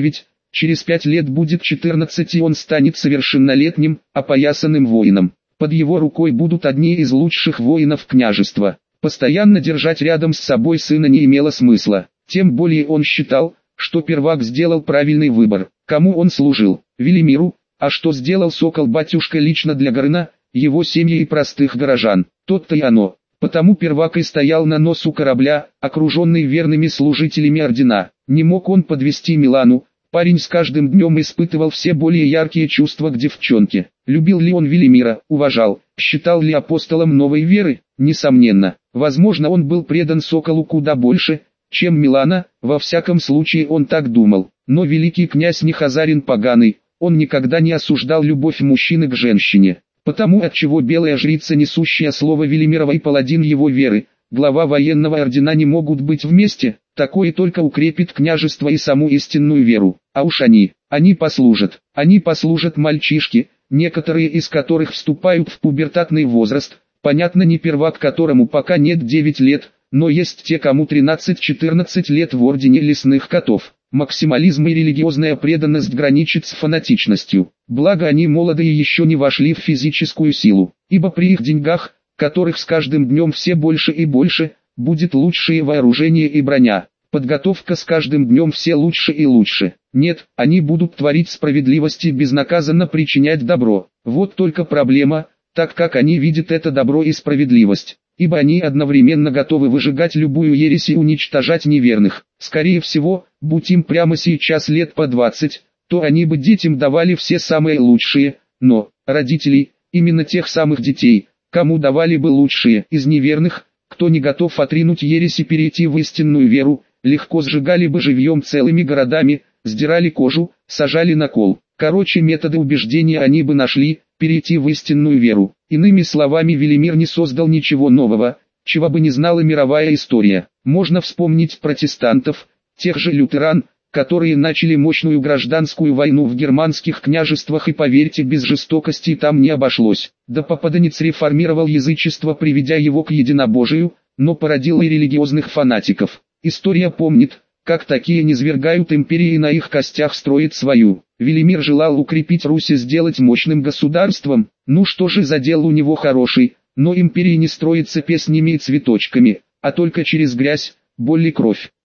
Через пять лет будет четырнадцать, и он станет совершеннолетним, опоясанным воином. Под его рукой будут одни из лучших воинов княжества. Постоянно держать рядом с собой сына не имело смысла. Тем более он считал, что первак сделал правильный выбор. Кому он служил? Велимиру. А что сделал сокол-батюшка лично для Горына, его семьи и простых горожан? Тот-то и оно. Потому первак и стоял на носу корабля, окруженный верными служителями ордена. Не мог он подвести Милану. Парень с каждым днем испытывал все более яркие чувства к девчонке. Любил ли он Велимира, уважал, считал ли апостолом новой веры? Несомненно. Возможно, он был предан Соколу куда больше, чем Милана, во всяком случае он так думал. Но великий князь не хазарин поганый, он никогда не осуждал любовь мужчины к женщине. Потому отчего белая жрица, несущая слово Велимирова, и паладин его веры, глава военного ордена, не могут быть вместе, такое только укрепит княжество и саму истинную веру. А уж они, они послужат, они послужат мальчишки, некоторые из которых вступают в пубертатный возраст, понятно, не первак, которому пока нет девять лет, но есть те, кому тринадцать-четырнадцать лет в ордене лесных котов. Максимализм и религиозная преданность граничат с фанатичностью, благо они молоды и еще не вошли в физическую силу, ибо при их деньгах, которых с каждым днем все больше и больше, будет лучшее вооружение и броня, подготовка с каждым днем все лучше и лучше. Нет, они будут творить справедливость и безнаказанно причинять добро. Вот только проблема, так как они видят это добро и справедливость, ибо они одновременно готовы выжигать любую ересь и уничтожать неверных. Скорее всего, будь им прямо сейчас лет по двадцать, то они бы детям давали все самые лучшие, но, родителей, именно тех самых детей, кому давали бы лучшие из неверных, кто не готов отринуть ересь и перейти в истинную веру, легко сжигали бы живьем целыми городами, сдирали кожу, сажали на кол. Короче, методы убеждения они бы нашли, перейти в истинную веру. Иными словами, Велимир не создал ничего нового, чего бы не знала мировая история. Можно вспомнить протестантов, тех же лютеран, которые начали мощную гражданскую войну в германских княжествах, и поверьте, без жестокости там не обошлось. Да Попаданец реформировал язычество, приведя его к единобожию, но породил и религиозных фанатиков. История помнит, как такие низвергают империи и на их костях строят свою. Велимир желал укрепить Русь и сделать мощным государством. Ну что же за дел у него хороший, но империи не строится песнями и цветочками, а только через грязь, боль и кровь.